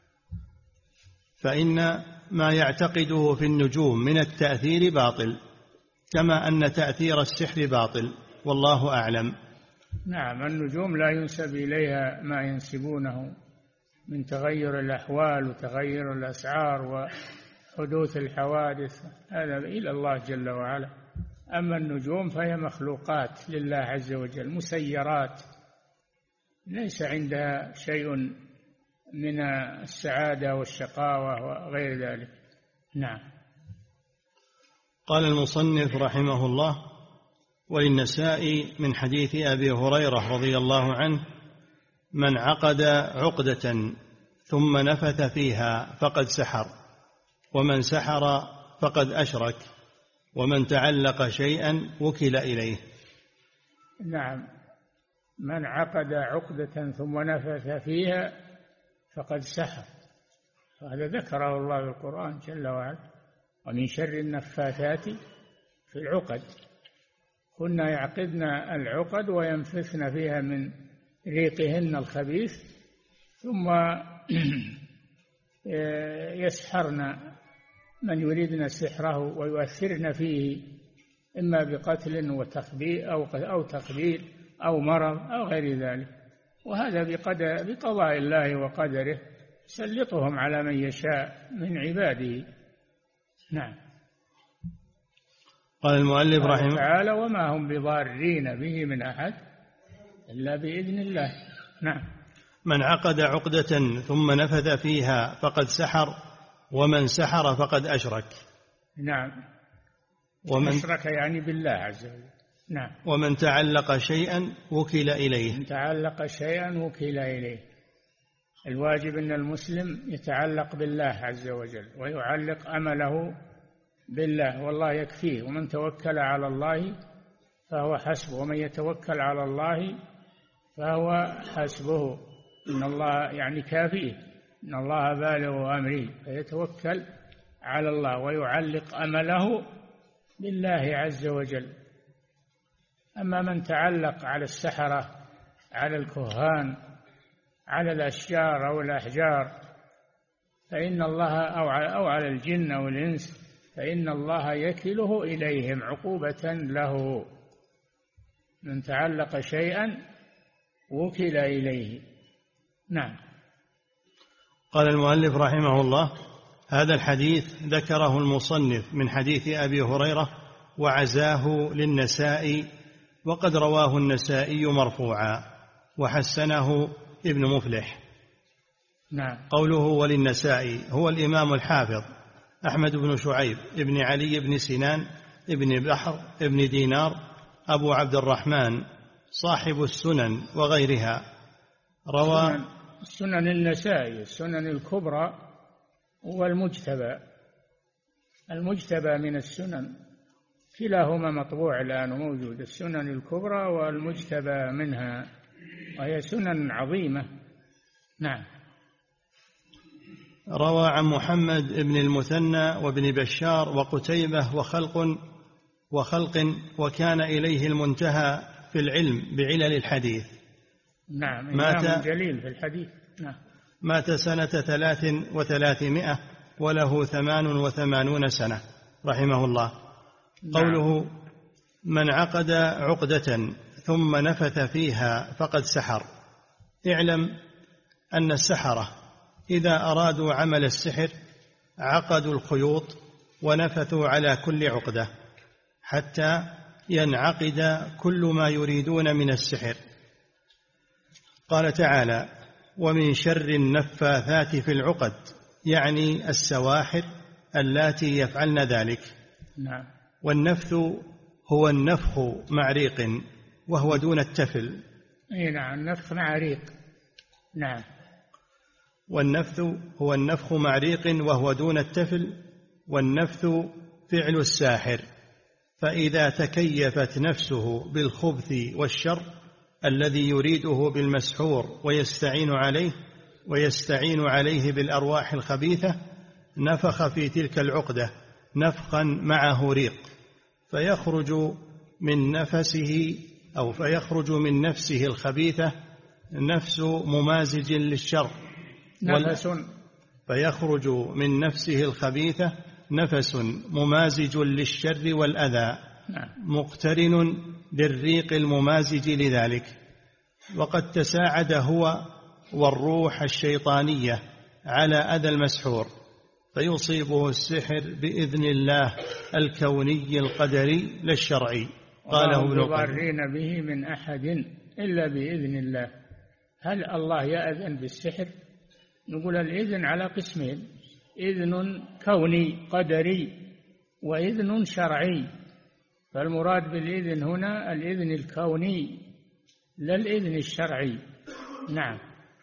Speaker 2: فإن ما يعتقده في النجوم من التأثير باطل، كما أن تأثير السحر باطل، والله أعلم.
Speaker 3: نعم. النجوم لا ينسب إليها ما ينسبونه من تغير الأحوال وتغير الأسعار وحدوث الحوادث، هذا إلى الله جل وعلا. أما النجوم فهي مخلوقات لله عز وجل، مسيرات، ليس عندها شيء من السعادة والشقاوة وغير ذلك. نعم.
Speaker 2: قال المصنف رحمه الله: وللنسائي من حديث أبي هريرة رضي الله عنه: من عقد عقدة ثم نفث فيها فقد سحر، ومن سحر فقد أشرك، ومن تعلق شيئا وكل إليه.
Speaker 3: نعم. من عقد عقدة ثم نفث فيها فقد سحر، هذا ذكره الله في القرآن جل وعلا: ومن شر النفاثات في العقد. كنا يعقدن العقد وينفثن فيها من ريقهن الخبيث، ثم يسحرن من يريدن سحره ويؤثرن فيه، إما بقتل وتخبيء أو تخبير أو مرض أو غير ذلك، وهذا بقضاء الله وقدره، يسلطهم على من يشاء من عباده. نعم.
Speaker 2: قال المؤلف رحمه الله
Speaker 3: تعالى: وما هم بضارين به من أحد إلا بإذن الله. نعم.
Speaker 2: من عقد عقدة ثم نفث فيها فقد سحر، ومن سحر فقد أشرك.
Speaker 3: نعم.
Speaker 2: ومن
Speaker 3: أشرك يعني بالله عز وجل. نعم.
Speaker 2: ومن تعلق شيئا وكل إليه.
Speaker 3: من تعلق شيئا وكل إليه. الواجب أن المسلم يتعلق بالله عز وجل ويعلق أمله بالله، والله يكفيه، ومن توكل على الله فهو حسبه، ومن يتوكل على الله فهو حسبه. إن الله يعني كافيه، إن الله بالغ أمره، فيتوكل على الله ويعلق أمله بالله عز وجل. أما من تعلق على السحرة، على الكهان، على الأشجار أو الأحجار، فإن الله أو على الجن أو الإنس، فإن الله يكله إليهم عقوبة له. من تعلق شيئا وكل إليه. نعم.
Speaker 2: قال المؤلف رحمه الله: هذا الحديث ذكره المصنف من حديث أبي هريرة وعزاه للنسائي، وقد رواه النسائي مرفوعا وحسنه ابن مفلح.
Speaker 3: نعم.
Speaker 2: قوله وللنسائي هو الإمام الحافظ أحمد بن شعيب ابن علي بن سنان ابن بحر ابن دينار أبو عبد الرحمن صاحب السنن وغيرها. روى
Speaker 3: السنن النسائي، السنن الكبرى والمجتبى. المجتبى من السنن كلاهما مطبوع الآن وموجود، السنن الكبرى والمجتبى منها، وهي سنن عظيمة. نعم.
Speaker 2: روى عن محمد بن المثنى وابن بشار وقتيبة وخلق وكان إليه المنتهى في العلم بعلل الحديث.
Speaker 3: نعم. إمام جليل في الحديث. نعم.
Speaker 2: مات سنة 300 وله 88 سنة رحمه الله. قوله من عقد عقدة ثم نفث فيها فقد سحر. اعلم أن السحرة إذا أرادوا عمل السحر عقدوا الخيوط ونفثوا على كل عقدة حتى ينعقد كل ما يريدون من السحر. قال تعالى: ومن شر النفاثات في العقد، يعني السواحر اللاتي يفعلن ذلك.
Speaker 3: نعم.
Speaker 2: والنفث هو النفخ مع ريق وهو دون التفل.
Speaker 3: نعم. النفخ مع ريق. نعم.
Speaker 2: والنفث هو النفخ مع ريق وهو دون التفل. والنفث فعل الساحر، فإذا تكيفت نفسه بالخبث والشر الذي يريده بالمسحور ويستعين عليه بالأرواح الخبيثة، نفخ في تلك العقدة نفخا معه ريق، فيخرج من نفسه الخبيثة نفس ممازج للشر، فيخرج من نفسه الخبيثة نفس ممازج للشر والأذى مقترن بالريق الممازج لذلك. وقد تساعد هو والروح الشيطانية على أذى المسحور، فيصيبه السحر بإذن الله الكوني القدري لا الشرعي. قاله ابن القيم:
Speaker 3: يضارين به من أحد إلا بإذن الله. هل الله يأذن بالسحر؟ نقول الإذن على قسمين: إذن كوني قدري وإذن شرعي. فالمراد بالإذن هنا الإذن الكوني لا الإذن الشرعي. نعم.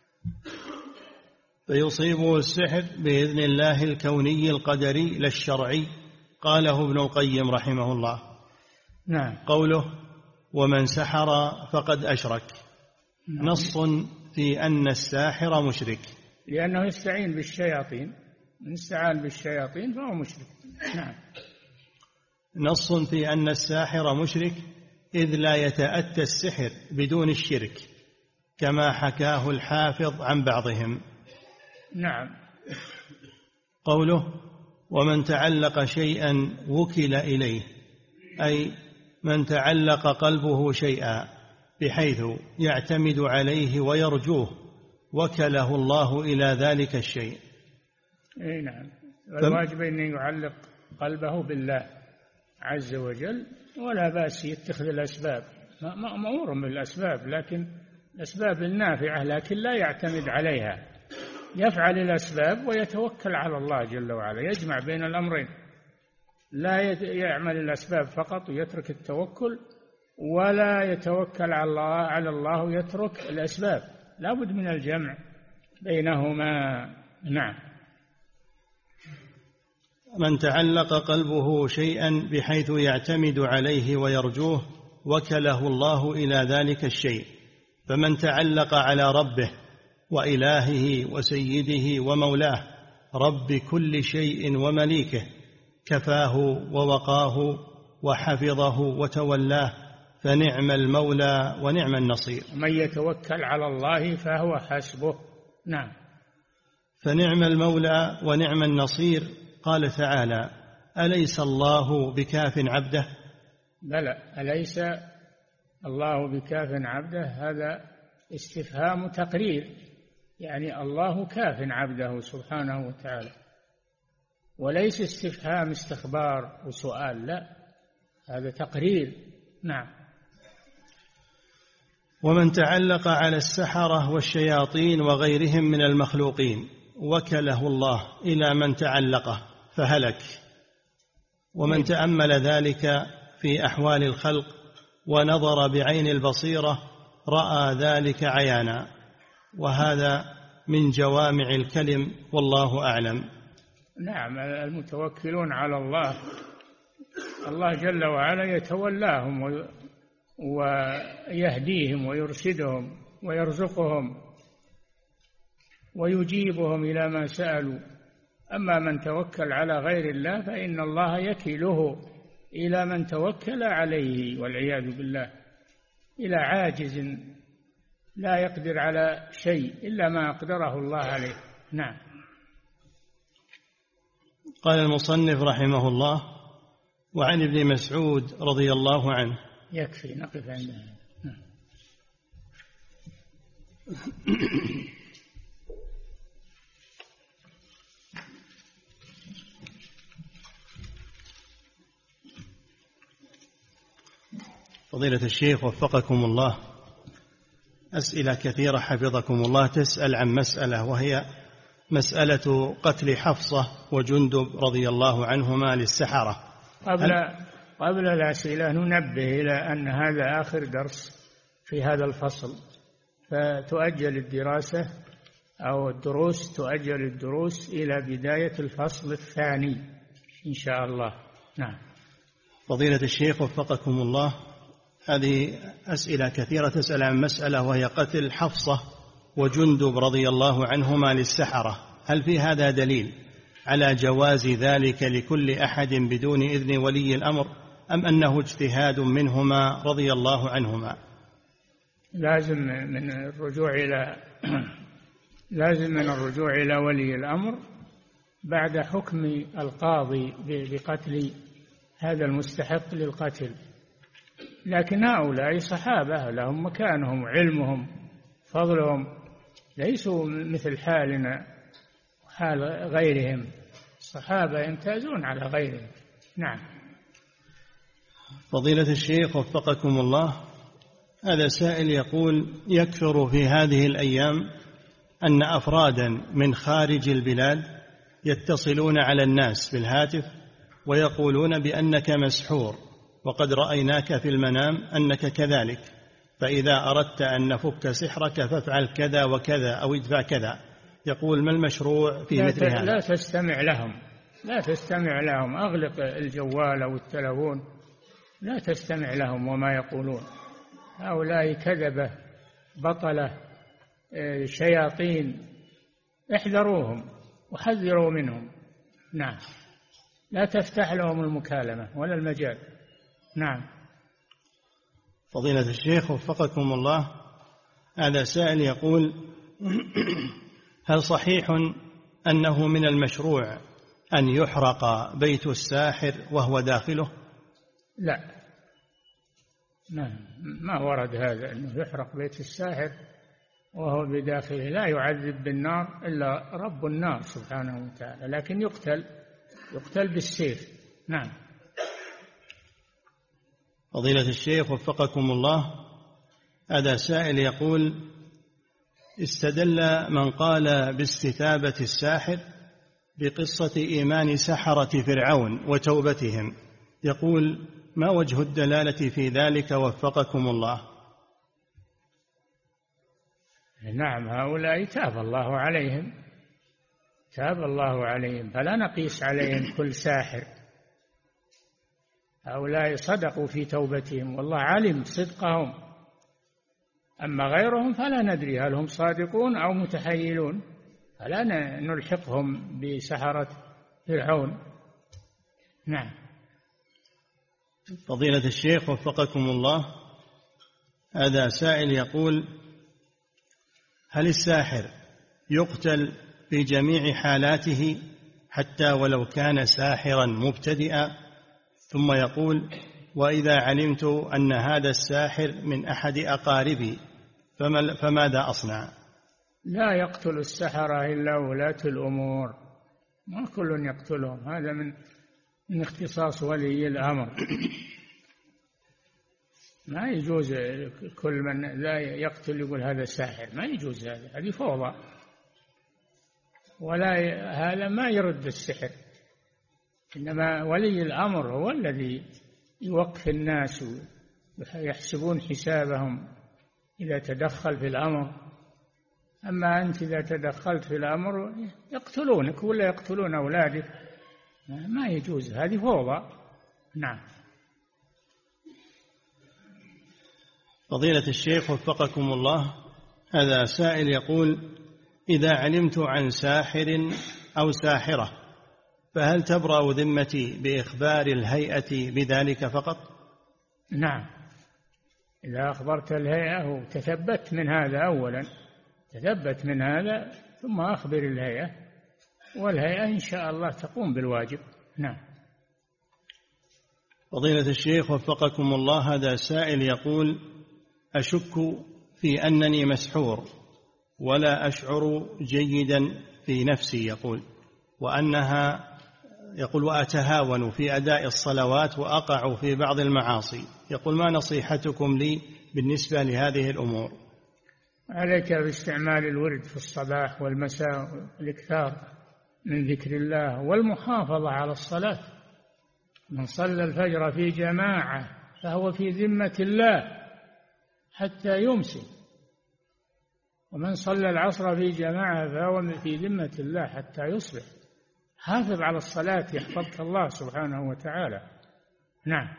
Speaker 2: فيصيبه السحر بإذن الله الكوني القدري لا الشرعي. قاله ابن القيم رحمه الله.
Speaker 3: نعم.
Speaker 2: قوله ومن سحر فقد أشرك، نص في أن الساحر مشرك،
Speaker 3: لأنه يستعين بالشياطين، من استعان بالشياطين فهو مشرك. نعم.
Speaker 2: نص في أن الساحر مشرك إذ لا يتأتى السحر بدون الشرك، كما حكاه الحافظ عن بعضهم.
Speaker 3: نعم.
Speaker 2: قوله ومن تعلق شيئا وكل إليه، أي من تعلق قلبه شيئا بحيث يعتمد عليه ويرجوه وكله الله إلى ذلك الشيء.
Speaker 3: نعم. والواجب أن يعلق قلبه بالله عز وجل، ولا بأس يتخذ الأسباب، مأمور بالأسباب، لكن الأسباب النافعة، لكن لا يعتمد عليها، يفعل الأسباب ويتوكل على الله جل وعلا، يجمع بين الأمرين، لا يعمل الأسباب فقط ويترك التوكل، ولا يتوكل على الله ويترك الأسباب، لا بد من الجمع بينهما. نعم.
Speaker 2: من تعلق قلبه شيئا بحيث يعتمد عليه ويرجوه وكله الله إلى ذلك الشيء. فمن تعلق على ربه وإلهه وسيده ومولاه رب كل شيء ومليكه، كفاه ووقاه وحفظه وتولاه، فنعم المولى ونعم النصير.
Speaker 3: من يتوكل على الله فهو حسبه. نعم.
Speaker 2: فنعم المولى ونعم النصير. قال تعالى: أليس الله بكاف عبده؟
Speaker 3: بلى، أليس الله بكاف عبده، هذا استفهام تقرير، يعني الله كاف عبده سبحانه وتعالى، وليس استفهام استخبار وسؤال، لا، هذا تقرير. نعم.
Speaker 2: ومن تعلق على السحرة والشياطين وغيرهم من المخلوقين وكله الله إلى من تعلقه فهلك. ومن تأمل ذلك في أحوال الخلق ونظر بعين البصيرة رأى ذلك عيانا، وهذا من جوامع الكلم، والله أعلم.
Speaker 3: نعم. المتوكلون على الله، الله جل وعلا يتولاهم ويهديهم ويرشدهم ويرزقهم ويجيبهم إلى ما سألوا. أما من توكل على غير الله فإن الله يكله إلى من توكل عليه، والعياذ بالله، إلى عاجز لا يقدر على شيء إلا ما أقدره الله عليه. نعم.
Speaker 2: قال المصنف رحمه الله: وعن ابن مسعود رضي الله عنه.
Speaker 3: يكفي، نقف عندها.
Speaker 2: فضيلة الشيخ وفقكم الله، أسئلة كثيرة حفظكم الله تسأل عن مسألة، وهي مسألة قتل حفصة وجندب رضي الله عنهما للسحرة.
Speaker 3: قبل الأسئلة ننبه إلى أن هذا آخر درس في هذا الفصل، فتؤجل الدراسة أو الدروس، تؤجل الدروس إلى بداية الفصل الثاني إن شاء الله. نعم.
Speaker 2: فضيلة الشيخ وفقكم الله، هذه أسئلة كثيرة تسأل عن مسألة، وهي قتل حفصة وجندب رضي الله عنهما للسحرة. هل في هذا دليل على جواز ذلك لكل أحد بدون إذن ولي الأمر، أم أنه اجتهاد منهما رضي الله عنهما؟
Speaker 3: لازم من الرجوع إلى ولي الأمر بعد حكم القاضي بقتل هذا المستحق للقتل. لكن هؤلاء صحابة لهم مكانهم وعلمهم فضلهم، ليسوا مثل حالنا وحال غيرهم. الصحابة يمتازون على غيرهم. نعم.
Speaker 2: فضيلة الشيخ وفقكم الله، هذا سائل يقول: يكثر في هذه الأيام أن أفرادا من خارج البلاد يتصلون على الناس بالهاتف ويقولون بأنك مسحور، وقد رأيناك في المنام أنك كذلك، فإذا أردت أن نفك سحرك فافعل كذا وكذا أو ادفع كذا. يقول: ما المشروع في مثل هذا؟
Speaker 3: لا تستمع لهم، أغلق الجوال أو التلفون، لا تستمع لهم وما يقولون. هؤلاء كذبة بطلة شياطين، احذروهم وحذروا منهم. نعم. لا تفتح لهم المكالمة ولا المجال. نعم.
Speaker 2: فضيلة الشيخ وفقكم الله، هذا سائل يقول: هل صحيح أنه من المشروع أن يحرق بيت الساحر وهو داخله؟
Speaker 3: لا، ما ورد هذا أنه يحرق بيت الساحر وهو بداخله. لا يعذب بالنار إلا رب النار سبحانه وتعالى، لكن يقتل بالسيف. نعم.
Speaker 2: فضيلة الشيخ وفقكم الله، هذا سائل يقول: استدل من قال باستتابة الساحر بقصة إيمان سحرة فرعون وتوبتهم، يقول: ما وجه الدلالة في ذلك وفقكم الله؟
Speaker 3: نعم، هؤلاء تاب الله عليهم، فلا نقيس عليهم كل ساحر. هؤلاء صدقوا في توبتهم والله علم صدقهم، أما غيرهم فلا ندري هل هم صادقون أو متحيلون. فلا نلحقهم بسحرة فرعون. نعم.
Speaker 2: فضيلة الشيخ وفقكم الله، هذا سائل يقول: هل الساحر يقتل في جميع حالاته حتى ولو كان ساحرا مبتدئا؟ ثم يقول: وإذا علمت أن هذا الساحر من أحد أقاربي فماذا أصنع؟
Speaker 3: لا يقتل السحرة إلا ولاة الأمور، ما كل يقتلهم، هذا من اختصاص ولي الأمر. ما يجوز كل من لا يقتل يقول هذا ساحر، ما يجوز، هذه فوضى، ولا هذا ما يرد السحر. إنما ولي الأمر هو الذي يوقف الناس ويحسبون حسابهم إذا تدخل في الأمر. أما أنت إذا تدخلت في الأمر يقتلونك ولا يقتلون أولادك، ما يجوز، هذه فوضى. نعم.
Speaker 2: فضيلة الشيخ وفقكم الله، هذا سائل يقول: إذا علمت عن ساحر أو ساحرة فهل تبرأ ذمتي بإخبار الهيئة بذلك فقط؟
Speaker 3: نعم، إذا أخبرت الهيئة وتثبت من هذا أولا، تثبت من هذا ثم أخبر الهيئة، والهيئة إن شاء الله تقوم بالواجب. نعم.
Speaker 2: فضيلة الشيخ وفقكم الله، هذا سائل يقول: أشك في أنني مسحور ولا أشعر جيدا في نفسي، يقول وأتهاون في أداء الصلوات وأقع في بعض المعاصي، يقول: ما نصيحتكم لي بالنسبة لهذه الأمور؟
Speaker 3: عليك باستعمال الورد في الصباح والمساء، الإكثار من ذكر الله والمحافظة على الصلاة. من صلى الفجر في جماعة فهو في ذمة الله حتى يمسي، ومن صلى العصر في جماعة فهو في ذمة الله حتى يصبح. حافظ على الصلاة يحفظك الله سبحانه وتعالى. نعم.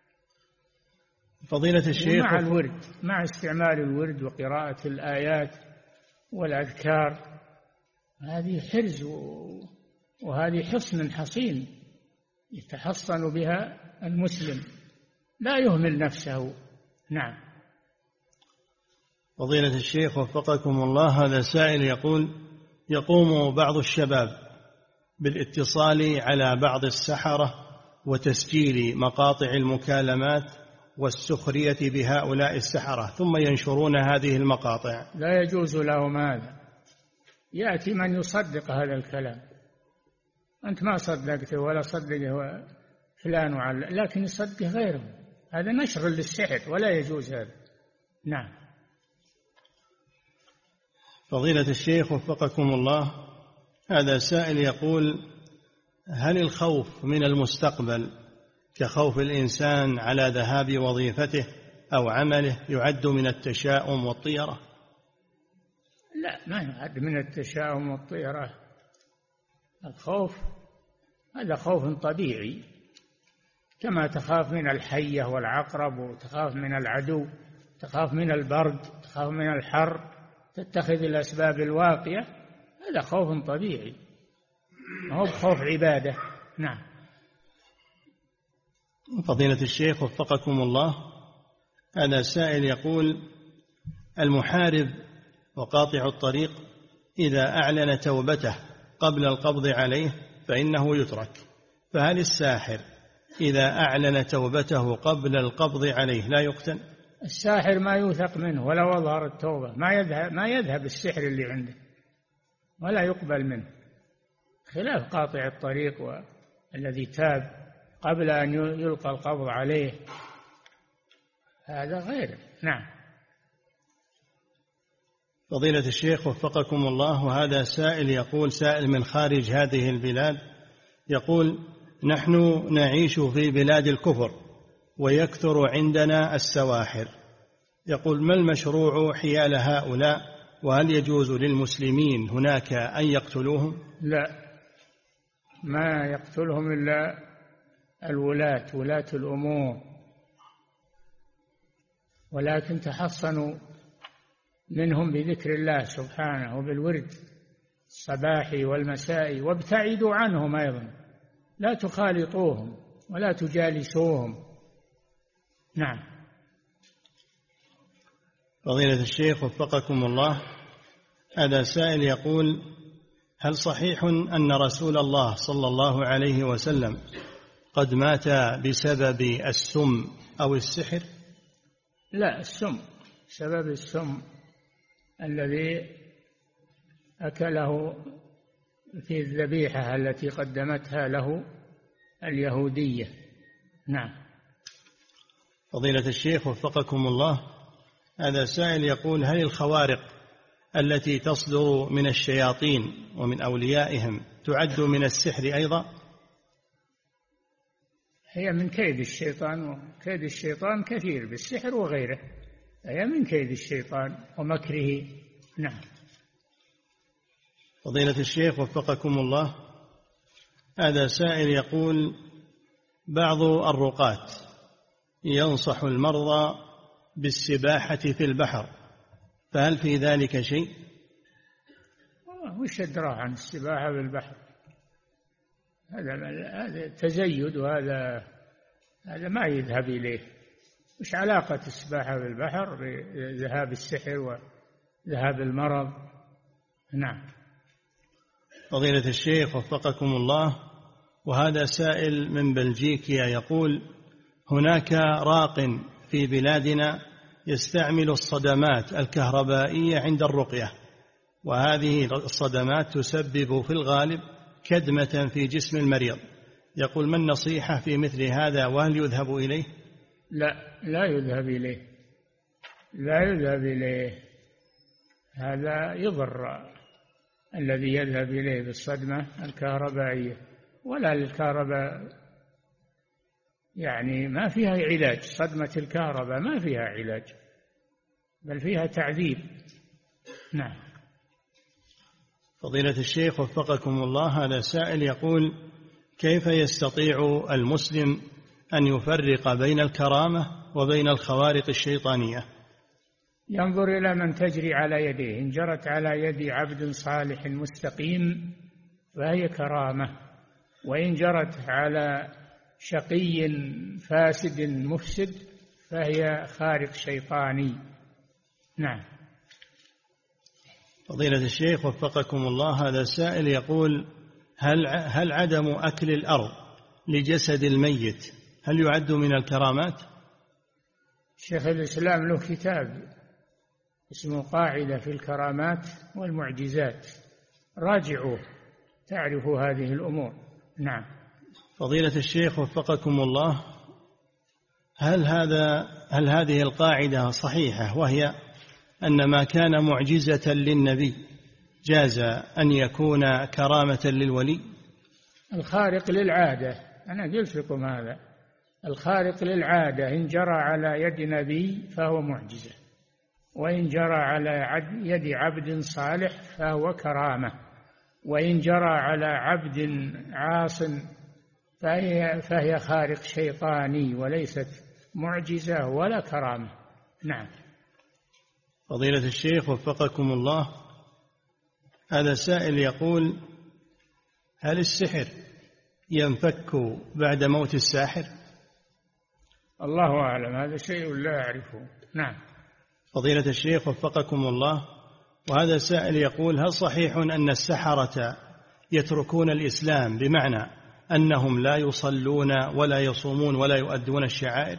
Speaker 2: فضيلة الشيخ،
Speaker 3: مع الورد، مع استعمال الورد وقراءة الآيات والأذكار، هذه حرز وهذه حصن حصين يتحصن بها المسلم، لا يهمل نفسه. نعم.
Speaker 2: فضيلة الشيخ وفقكم الله، هذا سائل يقول: يقوم بعض الشباب بالاتصال على بعض السحرة وتسجيل مقاطع المكالمات والسخرية بهؤلاء السحرة ثم ينشرون هذه المقاطع.
Speaker 3: لا يجوز لهم هذا. يأتي من يصدق هذا الكلام، أنت ما صدقته ولا صدقه فلان وعلان، لكن يصدق غيره، هذا نشر للسحر ولا يجوز هذا. نعم.
Speaker 2: فضيلة الشيخ وفقكم الله، هذا سائل يقول: هل الخوف من المستقبل كخوف الإنسان على ذهاب وظيفته أو عمله يعد من التشاؤم والطيرة؟
Speaker 3: لا، ما يعد من التشاؤم والطيرة. الخوف هذا خوف طبيعي، كما تخاف من الحية والعقرب، وتخاف من العدو، تخاف من البرد، تخاف من الحر، تتخذ الأسباب الواقية، هذا خوف طبيعي، ما هو خوف عبادة. نعم.
Speaker 2: فضيلة الشيخ وفقكم الله، هذا سائل يقول: المحارب وقاطع الطريق إذا أعلن توبته قبل القبض عليه فإنه يترك، فهل الساحر إذا أعلن توبته قبل القبض عليه لا يقتل؟
Speaker 3: الساحر ما يوثق منه ولو أظهر التوبة، ما يذهب السحر اللي عنده ولا يقبل منه، خلاف قاطع الطريق والذي تاب قبل أن يلقى القبض عليه، هذا غير. نعم.
Speaker 2: فضيلة الشيخ وفقكم الله، وهذا سائل يقول، سائل من خارج هذه البلاد، يقول: نحن نعيش في بلاد الكفر ويكثر عندنا السواحر، يقول: ما المشروع حيال هؤلاء، وهل يجوز للمسلمين هناك أن يقتلوهم؟
Speaker 3: لا، ما يقتلهم إلا ولاة الأمور، ولكن تحصنوا منهم بذكر الله سبحانه وبالورد، الصباح والمساء، وابتعدوا عنهم أيضا، لا تخالطوهم ولا تجالسوهم. نعم.
Speaker 2: فضيلة الشيخ وفقكم الله، هذا سائل يقول: هل صحيح أن رسول الله صلى الله عليه وسلم قد مات بسبب السم أو السحر؟
Speaker 3: لا، السم، سبب السم الذي أكله في الذبيحة التي قدمتها له اليهودية. نعم.
Speaker 2: فضيلة الشيخ وفقكم الله، هذا سائل يقول: هل الخوارق التي تصدر من الشياطين ومن أوليائهم تعد من السحر أيضا؟
Speaker 3: هي من كيد الشيطان، وكيد الشيطان كثير بالسحر وغيره، هي من كيد الشيطان ومكره. نعم.
Speaker 2: فضيلة الشيخ وفقكم الله، هذا سائل يقول: بعض الرقاة ينصح المرضى بالسباحة في البحر، فهل في ذلك شيء؟
Speaker 3: وش أدراه عن السباحة في البحر؟ هذا تزيد، وهذا ما يذهب إليه. وش علاقة السباحة في البحر بذهاب السحر وذهاب المرض؟ نعم.
Speaker 2: فضيلة الشيخ وفقكم الله، وهذا سائل من بلجيكا يقول: هناك راق في بلادنا يستعمل الصدمات الكهربائية عند الرقية، وهذه الصدمات تسبب في الغالب كدمة في جسم المريض. يقول: ما النصيحة في مثل هذا، وهل يذهب إليه؟
Speaker 3: لا يذهب إليه، لا يذهب إليه. هذا يضر الذي يذهب إليه بالصدمة الكهربائية، ولا الكهرباء يعني ما فيها علاج. صدمة الكهرباء ما فيها علاج، بل فيها تعذيب. نعم.
Speaker 2: فضيلة الشيخ وفقكم الله، هذا سائل يقول: كيف يستطيع المسلم أن يفرق بين الكرامة وبين الخوارق الشيطانية؟
Speaker 3: ينظر إلى من تجري على يديه. إن جرت على يد عبد صالح مستقيم فهي كرامة، وإن جرت على شقي فاسد مفسد فهي خارق شيطاني. نعم.
Speaker 2: فضيلة الشيخ وفقكم الله، هذا السائل يقول: هل عدم أكل الأرض لجسد الميت هل يعد من الكرامات؟
Speaker 3: شيخ الإسلام له كتاب اسمه قاعدة في الكرامات والمعجزات، راجعوه تعرفوا هذه الأمور. نعم.
Speaker 2: فضيلة الشيخ وفقكم الله، هل هذه القاعدة صحيحة، وهي أن ما كان معجزة للنبي جاز أن يكون كرامة للولي؟
Speaker 3: الخارق للعادة، أنا قلت لكم هذا، الخارق للعادة إن جرى على يد نبي فهو معجزة، وإن جرى على يد عبد صالح فهو كرامة، وإن جرى على عبد عاص فهي خارق شيطاني وليست معجزة ولا كرامة. نعم.
Speaker 2: فضيلة الشيخ وفقكم الله، هذا سائل يقول: هل السحر ينفك بعد موت الساحر؟
Speaker 3: الله أعلم، هذا شيء لا أعرفه. نعم.
Speaker 2: فضيلة الشيخ وفقكم الله، وهذا سائل يقول: هل صحيح أن السحرة يتركون الإسلام، بمعنى أنهم لا يصلون ولا يصومون ولا يؤدون الشعائر؟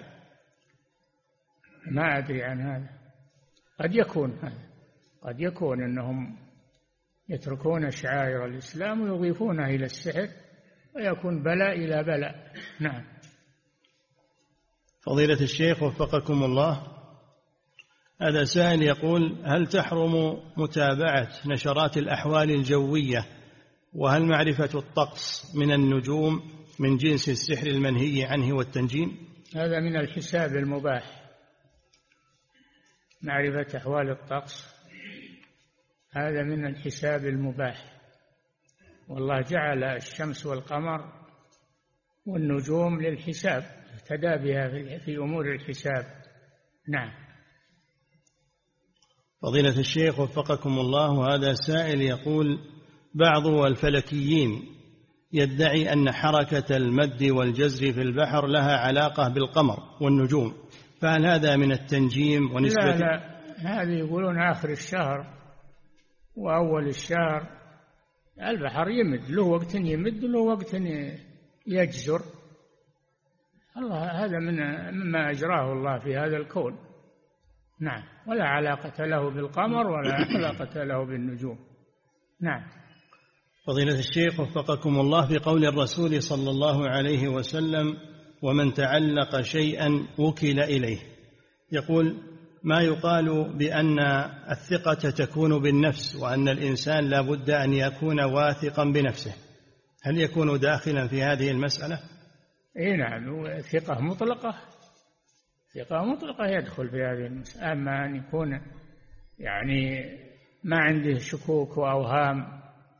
Speaker 3: ما أدري عن هذا، قد يكون هذا، قد يكون أنهم يتركون شعائر الإسلام ويضيفونها إلى السحر، ويكون بلاء إلى بلاء. نعم.
Speaker 2: فضيلة الشيخ وفقكم الله، هذا سائل يقول: هل تحرم متابعة نشرات الأحوال الجوية، وهل معرفة الطقس من النجوم من جنس السحر المنهي عنه والتنجيم؟
Speaker 3: هذا من الحساب المباح، معرفة أحوال الطقس هذا من الحساب المباح، والله جعل الشمس والقمر والنجوم للحساب، اهتدى بها في أمور الحساب. نعم.
Speaker 2: فضيلة الشيخ وفقكم الله، هذا سائل يقول: بعض الفلكيين يدعي أن حركة المد والجزر في البحر لها علاقة بالقمر والنجوم، فهل هذا من التنجيم ونسبة؟
Speaker 3: لا، هذه يقولون آخر الشهر وأول الشهر البحر يمد، له وقت يمد وله وقت يجزر. الله هذا مما أجراه الله في هذا الكون. نعم، ولا علاقة له بالقمر ولا علاقة له بالنجوم. نعم.
Speaker 2: فضيلة الشيخ وفقكم الله، في قول الرسول صلى الله عليه وسلم: ومن تعلق شيئا وكل إليه، يقول: ما يقال بأن الثقة تكون بالنفس وأن الإنسان لا بد أن يكون واثقا بنفسه، هل يكون داخلا في هذه المسألة؟
Speaker 3: إيه نعم، ثقة مطلقة يدخل في هذه المسألة. أما أن يكون يعني ما عنده شكوك وأوهام،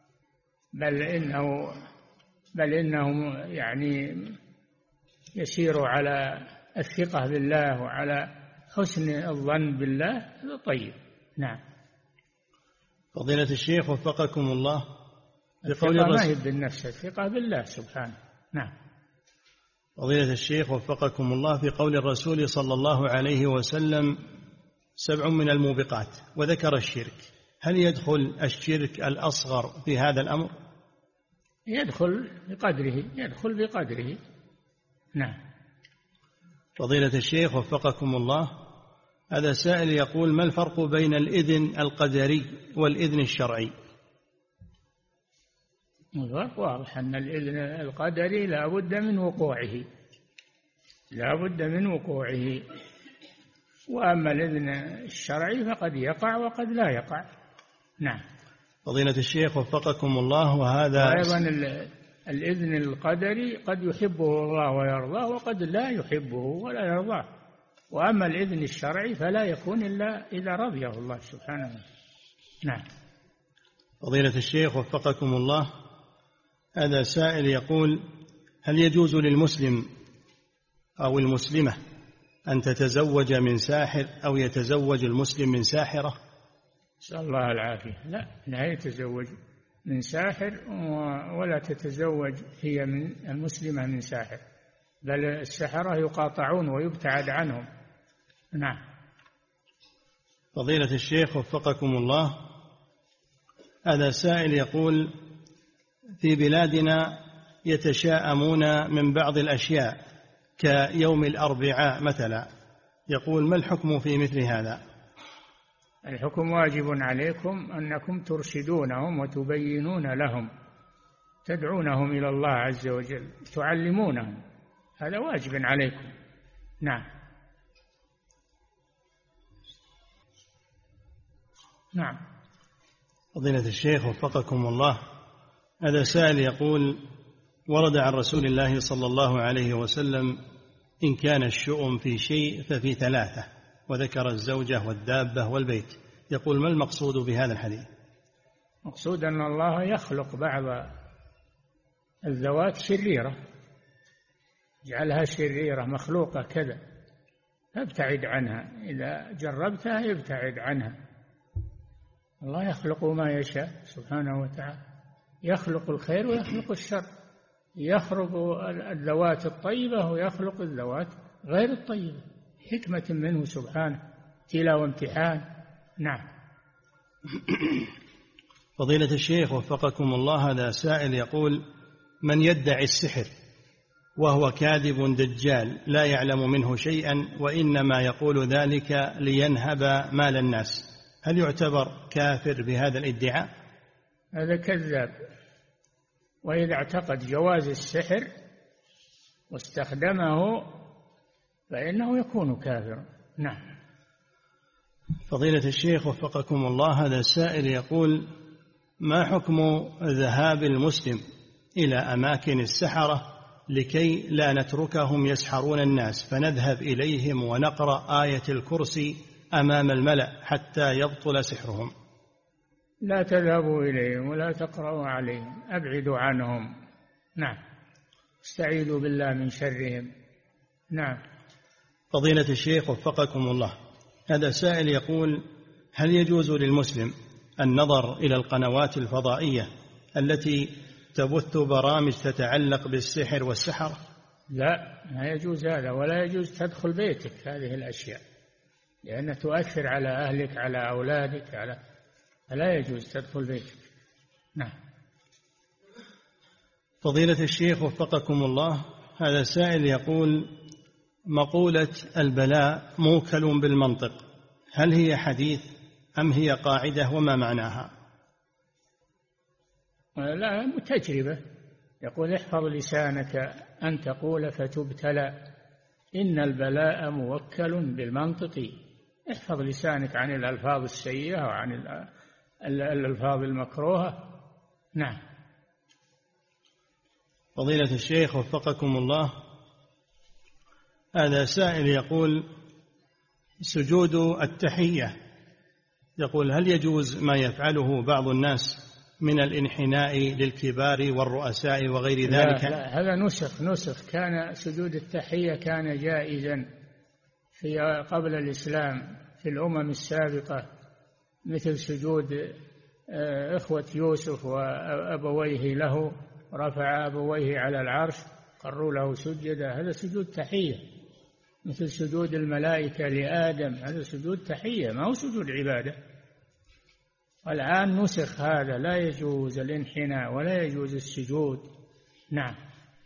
Speaker 3: بل إنه يعني يسير على الثقة بالله وعلى حسن الظن بالله، هذا طيب. نعم.
Speaker 2: فضيلة الشيخ وفقكم الله،
Speaker 3: الثقة ما هي بالنفس، الثقة بالله سبحانه. نعم.
Speaker 2: فضيلة الشيخ وفقكم الله، في قول الرسول صلى الله عليه وسلم: 7 من الموبقات، وذكر الشرك، هل يدخل الشرك الأصغر في هذا الأمر؟
Speaker 3: يدخل بقدره. نعم.
Speaker 2: فضيلة الشيخ وفقكم الله، هذا سائل يقول: ما الفرق بين الإذن القدري والإذن الشرعي؟
Speaker 3: الفرق واضح، أن الإذن القدري لا بد من وقوعه، وأما الإذن الشرعي فقد يقع وقد لا يقع. نعم.
Speaker 2: فضيلة الشيخ وفقكم الله، وهذا
Speaker 3: أيضا الإذن القدري قد يحبه الله ويرضاه وقد لا يحبه ولا يرضاه، وأما الإذن الشرعي فلا يكون إلا إذا رضيه الله سبحانه. نعم.
Speaker 2: فضيلة الشيخ وفقكم الله، هذا سائل يقول: هل يجوز للمسلم أو المسلمة أن تتزوج من ساحر أو يتزوج المسلم من ساحرة؟
Speaker 3: نسأل الله العافية. لا يتزوج من ساحر ولا تتزوج هي من المسلمة من ساحر، بل السحرة يقاطعون ويبتعد عنهم. نعم.
Speaker 2: فضيلة الشيخ وفقكم الله، هذا سائل يقول: في بلادنا يتشاءمون من بعض الأشياء كيوم الأربعاء مثلا، يقول: ما الحكم في مثل هذا؟
Speaker 3: الحكم واجب عليكم أنكم ترشدونهم وتبينون لهم، تدعونهم إلى الله عز وجل، تعلمونهم، هذا واجب عليكم. نعم. نعم.
Speaker 2: فضيلة الشيخ وفقكم الله، هذا سائل يقول: ورد عن رسول الله صلى الله عليه وسلم: إن كان الشؤم في شيء ففي 3، وذكر الزوجة والدابة والبيت، يقول: ما المقصود بهذا الحديث؟
Speaker 3: مقصود أن الله يخلق بعض الذوات شريرة، جعلها شريرة مخلوقة كذا، فابتعد عنها، إذا جربتها ابتعد عنها. الله يخلق ما يشاء سبحانه وتعالى، يخلق الخير ويخلق الشر، يخلق الذوات الطيبة ويخلق الذوات غير الطيبة، حكمة منه سبحانه، ابتلاء وامتحان. نعم.
Speaker 2: فضيلة الشيخ وفقكم الله، هذا سائل يقول: من يدعي السحر وهو كاذب دجال لا يعلم منه شيئا وإنما يقول ذلك لينهب مال الناس، هل يعتبر كافر بهذا الادعاء؟
Speaker 3: هذا كذاب، وإذا اعتقد جواز السحر واستخدمه فإنه يكون كافرا. نعم.
Speaker 2: فضيلة الشيخ وفقكم الله، هذا السائل يقول: ما حكم ذهاب المسلم إلى أماكن السحرة لكي لا نتركهم يسحرون الناس، فنذهب إليهم ونقرأ آية الكرسي أمام الملأ حتى يبطل سحرهم؟
Speaker 3: لا تذهبوا إليهم ولا تقرأوا عليهم، أبعدوا عنهم. نعم. استعيذوا بالله من شرهم. نعم.
Speaker 2: فضيلة الشيخ وفقكم الله، هذا سائل يقول: هل يجوز للمسلم النظر إلى القنوات الفضائية التي تبث برامج تتعلق بالسحر والسحرة؟
Speaker 3: لا، ما يجوز هذا، ولا يجوز تدخل بيتك هذه الأشياء، لأنها تؤثر على أهلك، على أولادك، فلا يجوز تدخل بيتك. نعم.
Speaker 2: فضيلة الشيخ وفقكم الله، هذا سائل يقول: مقولة البلاء موكل بالمنطق، هل هي حديث أم هي قاعدة، وما معناها؟
Speaker 3: لا، تجربة. يقول: احفظ لسانك أن تقول فتبتلى، إن البلاء موكل بالمنطق. احفظ لسانك عن الألفاظ السيئة وعن الألفاظ المكروهة. نعم.
Speaker 2: فضيلة الشيخ وفقكم الله، هذا سائل يقول: سجود التحية، يقول: هل يجوز ما يفعله بعض الناس من الانحناء للكبار والرؤساء وغير ذلك؟
Speaker 3: لا، هذا نسخ. كان سجود التحية كان جائزا قبل الإسلام في الأمم السابقة، مثل سجود إخوة يوسف وأبويه له، رفع أبويه على العرش قروا له سجدا، هذا سجود تحية. مثل سجود الملائكة لآدم، هذا سجود تحية، ما هو سجود عبادة. والآن نسخ هذا، لا يجوز الانحناء ولا يجوز السجود. نعم.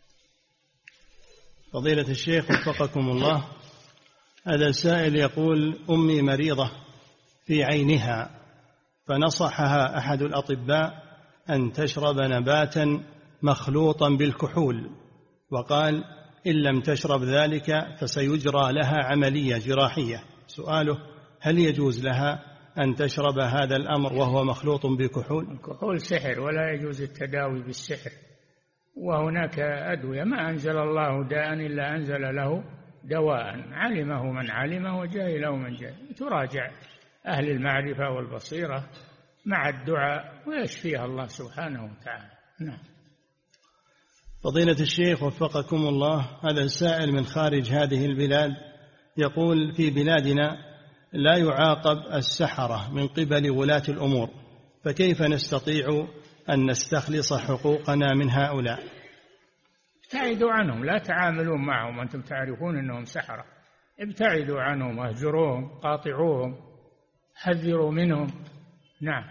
Speaker 2: فضيلة الشيخ وفقكم الله، هذا سائل يقول: أمي مريضة في عينها، فنصحها أحد الأطباء أن تشرب نباتا مخلوطا بالكحول، وقال: إن لم تشرب ذلك فسيجرى لها عملية جراحية. سؤاله: هل يجوز لها أن تشرب هذا الأمر وهو مخلوط بكحول؟
Speaker 3: الكحول سحر، ولا يجوز التداوي بالسحر، وهناك أدوية ما أنزل الله داء إلا أنزل له دواء، علمه من علمه وجاهله من جاهل. تراجع أهل المعرفة والبصيرة مع الدعاء ويشفيها الله سبحانه وتعالى. نعم.
Speaker 2: فضيلة الشيخ وفقكم الله، هذا السائل من خارج هذه البلاد يقول: في بلادنا لا يعاقب السحرة من قبل ولاة الأمور، فكيف نستطيع أن نستخلص حقوقنا من هؤلاء؟
Speaker 3: ابتعدوا عنهم، لا تعاملون معهم، أنتم تعرفون أنهم سحرة. ابتعدوا عنهم، اهجروهم، قاطعوهم، حذروا منهم. نعم.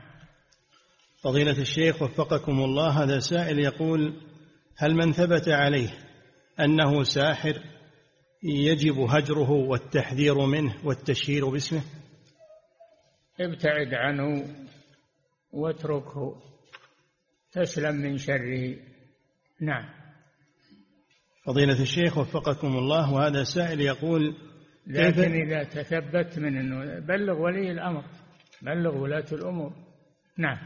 Speaker 2: فضيلة الشيخ وفقكم الله، هذا سائل يقول: هل من ثبت عليه أنه ساحر يجب هجره والتحذير منه والتشهير باسمه؟
Speaker 3: ابتعد عنه واتركه، تسلم من شره. نعم.
Speaker 2: فضيلة الشيخ وفقكم الله، وهذا سائل يقول:
Speaker 3: لكن إذا تثبت من أنه بلغ ولي الأمر، بلغ ولاة الأمور. نعم.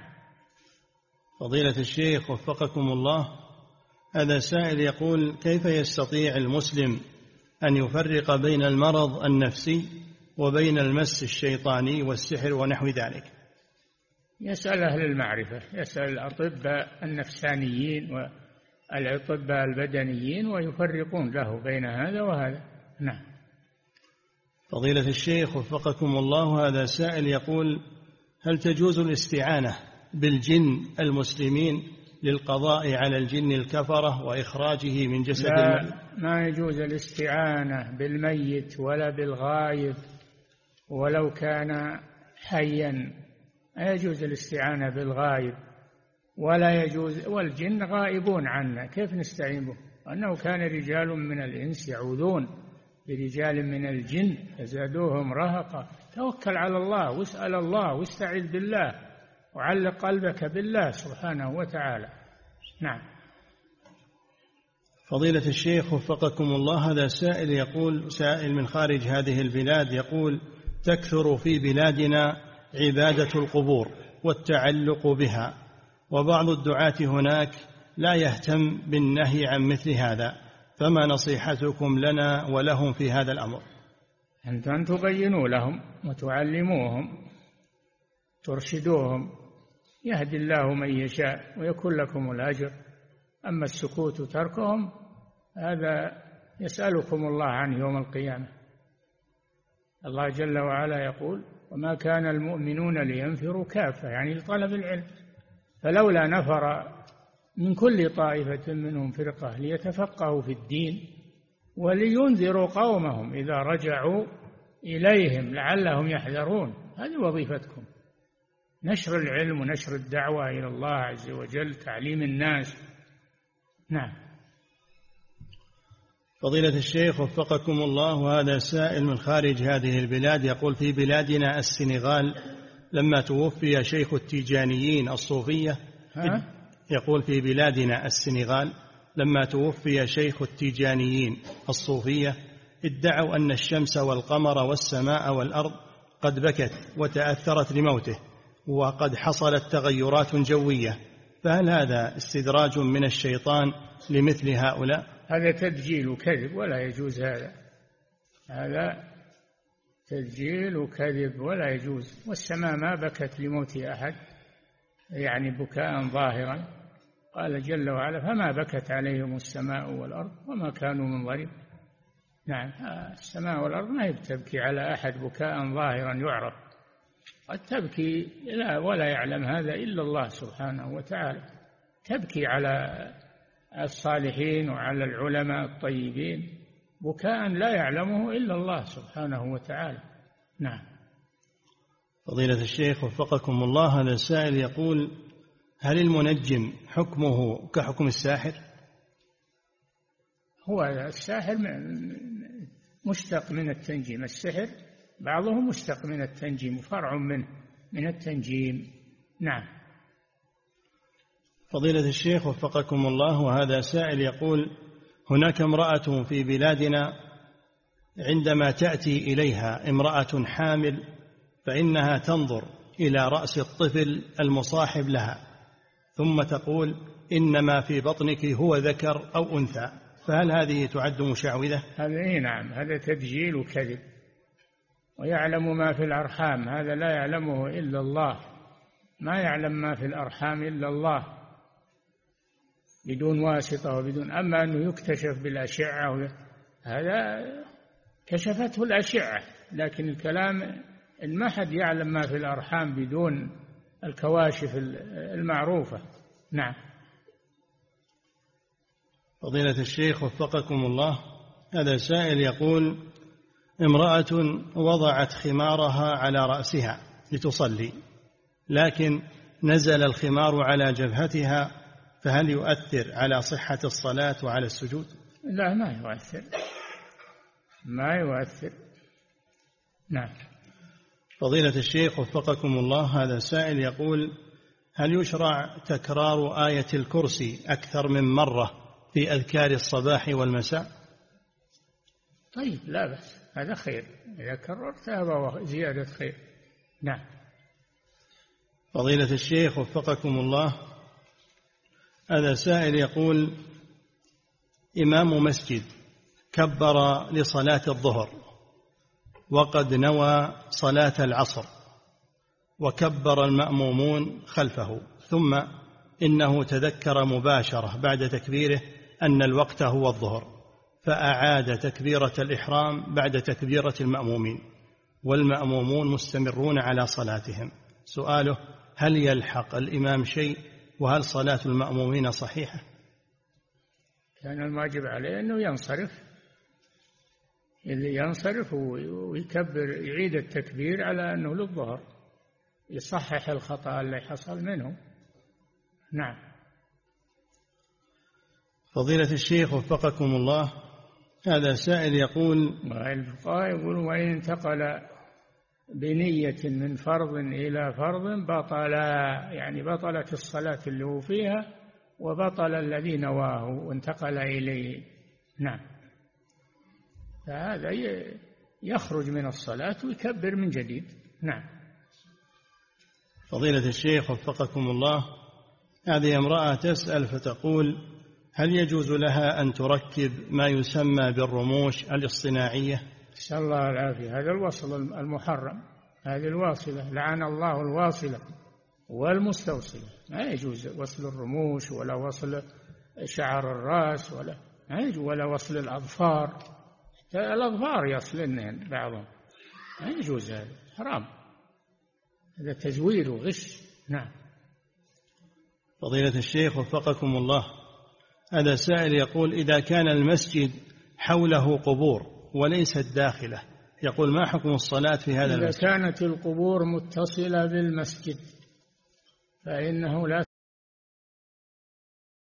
Speaker 2: فضيلة الشيخ وفقكم الله، هذا سائل يقول: كيف يستطيع المسلم أن يفرق بين المرض النفسي وبين المس الشيطاني والسحر ونحو ذلك؟
Speaker 3: يسأل أهل المعرفة، يسأل الأطباء النفسانيين والأطباء البدنيين ويفرقون له بين هذا وهذا. نعم.
Speaker 2: فضيلة الشيخ وفقكم الله، هذا سائل يقول: هل تجوز الاستعانة بالجن المسلمين للقضاء على الجن الكفرة وإخراجه من جسد الميت؟
Speaker 3: لا، ما يجوز الاستعانة بالميت ولا بالغائب ولو كان حيا، لا يجوز الاستعانة بالغائب ولا يجوز، والجن غائبون عنا، كيف نستعين به؟ أنه كان رجال من الإنس يعوذون برجال من الجن فزادوهم رهقا. توكل على الله واسأل الله واستعذ بالله وعلق قلبك بالله سبحانه وتعالى. نعم.
Speaker 2: فضيلة الشيخ وفقكم الله، هذا سائل يقول: سائل من خارج هذه البلاد يقول: تكثر في بلادنا عبادة القبور والتعلق بها، وبعض الدعاة هناك لا يهتم بالنهي عن مثل هذا، فما نصيحتكم لنا ولهم في هذا الأمر؟
Speaker 3: أن تبينوا لهم وتعلموهم، ترشدوهم، يهدي الله من يشاء ويكون لكم الأجر. أما السكوت وتركهم هذا يسألكم الله عنه يوم القيامة. الله جل وعلا يقول: وما كان المؤمنون لينفروا كافة، يعني لطلب العلم، فلولا نفر من كل طائفة منهم فرقة ليتفقهوا في الدين ولينذروا قومهم إذا رجعوا إليهم لعلهم يحذرون. هذه وظيفتكم، نشر العلم ونشر الدعوة إلى الله عز وجل، تعليم الناس. نعم.
Speaker 2: فضيلة الشيخ وفقكم الله، وهذا سائل من خارج هذه البلاد يقول: في بلادنا السنغال لما توفي شيخ التيجانيين الصوفية، يقول في بلادنا السنغال لما توفي شيخ التيجانيين الصوفية ادعوا أن الشمس والقمر والسماء والأرض قد بكت وتأثرت لموته، وقد حصلت تغيرات جوية، فهل هذا استدراج من الشيطان لمثل هؤلاء؟
Speaker 3: هذا تدجيل وكذب ولا يجوز. هذا تدجيل وكذب ولا يجوز. والسماء ما بكت لموت أحد، يعني بكاء ظاهرا. قال جل وعلا: فما بكت عليهم السماء والأرض وما كانوا منظرين. نعم، السماء والأرض ما تبكي على أحد بكاء ظاهرا يعرف، قد تبكي ولا يعلم هذا إلا الله سبحانه وتعالى. تبكي على الصالحين وعلى العلماء الطيبين بكاء لا يعلمه إلا الله سبحانه وتعالى. نعم.
Speaker 2: فضيلة الشيخ وفقكم الله، هذا السائل يقول: هل المنجم حكمه كحكم الساحر؟
Speaker 3: هو الساحر مشتق من التنجيم، السحر بعضه مشتق من التنجيم وفرع منه من التنجيم. نعم.
Speaker 2: فضيلة الشيخ وفقكم الله، وهذا سائل يقول: هناك امرأة في بلادنا عندما تأتي إليها امرأة حامل فإنها تنظر إلى رأس الطفل المصاحب لها ثم تقول: إنما في بطنك هو ذكر أو أنثى، فهل هذه تعد مشعوذة؟
Speaker 3: هذا نعم، هذا تدجيل وكذب. ويعلم ما في الأرحام، هذا لا يعلمه إلا الله. ما يعلم ما في الأرحام إلا الله بدون واسطة وبدون. أما أنه يكتشف بالأشعة هذا كشفته الأشعة، لكن الكلام ما حد يعلم ما في الأرحام بدون الكواشف المعروفة. نعم.
Speaker 2: فضيلة الشيخ وفقكم الله، هذا سائل يقول: امرأة وضعت خمارها على رأسها لتصلي، لكن نزل الخمار على جبهتها، فهل يؤثر على صحة الصلاة وعلى السجود؟
Speaker 3: لا، ما يؤثر، ما يؤثر. نعم.
Speaker 2: فضيلة الشيخ وفقكم الله، هذا سائل يقول: هل يشرع تكرار آية الكرسي أكثر من مرة في أذكار الصباح والمساء؟
Speaker 3: طيب، لا بأس، هذا خير، إذا كررتها فهو زيادة خير. نعم.
Speaker 2: فضيلة الشيخ وفقكم الله، هذا سائل يقول: إمام مسجد كبر لصلاة الظهر وقد نوى صلاة العصر، وكبر المأمومون خلفه، ثم إنه تذكر مباشرة بعد تكبيره أن الوقت هو الظهر، فأعاد تكبيرة الإحرام بعد تكبيرة المأمومين، والمأمومون مستمرون على صلاتهم. سؤاله: هل يلحق الإمام شيء؟ وهل صلاة المأمومين صحيحة؟
Speaker 3: كان الواجب عليه أنه ينصرف، اللي ينصرف ويكبر، يعيد التكبير على أنه للظهر، يصحح الخطأ اللي حصل منه. نعم.
Speaker 2: فضيلة الشيخ وفقكم الله، هذا سائل يقول:
Speaker 3: الفقهاء يقول: وإن انتقل بنية من فرض إلى فرض بطل، يعني بطلت الصلاة اللي هو فيها وبطل الذي نواه وانتقل إليه. نعم. فهذا يخرج من الصلاة ويكبر من جديد. نعم.
Speaker 2: فضيلة الشيخ وفقكم الله، هذه امرأة تسأل فتقول: هل يجوز لها أن تركب ما يسمى بالرموش الاصطناعية؟
Speaker 3: نسأل الله العافية. هذا الوصل المحرم، هذه الواصلة، لعن الله الواصلة والمستوصلة. ما يجوز وصل الرموش ولا وصل شعر الرأس ما يجوز، ولا وصل الأظفار، الأظفار يصلن بعضهم، ما يجوز، هذا حرام، هذا تزوير وغش. نعم.
Speaker 2: فضيلة الشيخ وفقكم الله، هذا سائل يقول: إذا كان المسجد حوله قبور وليست داخله، يقول: ما حكم الصلاة في هذا المسجد؟
Speaker 3: إذا كانت القبور متصلة بالمسجد فإنه لا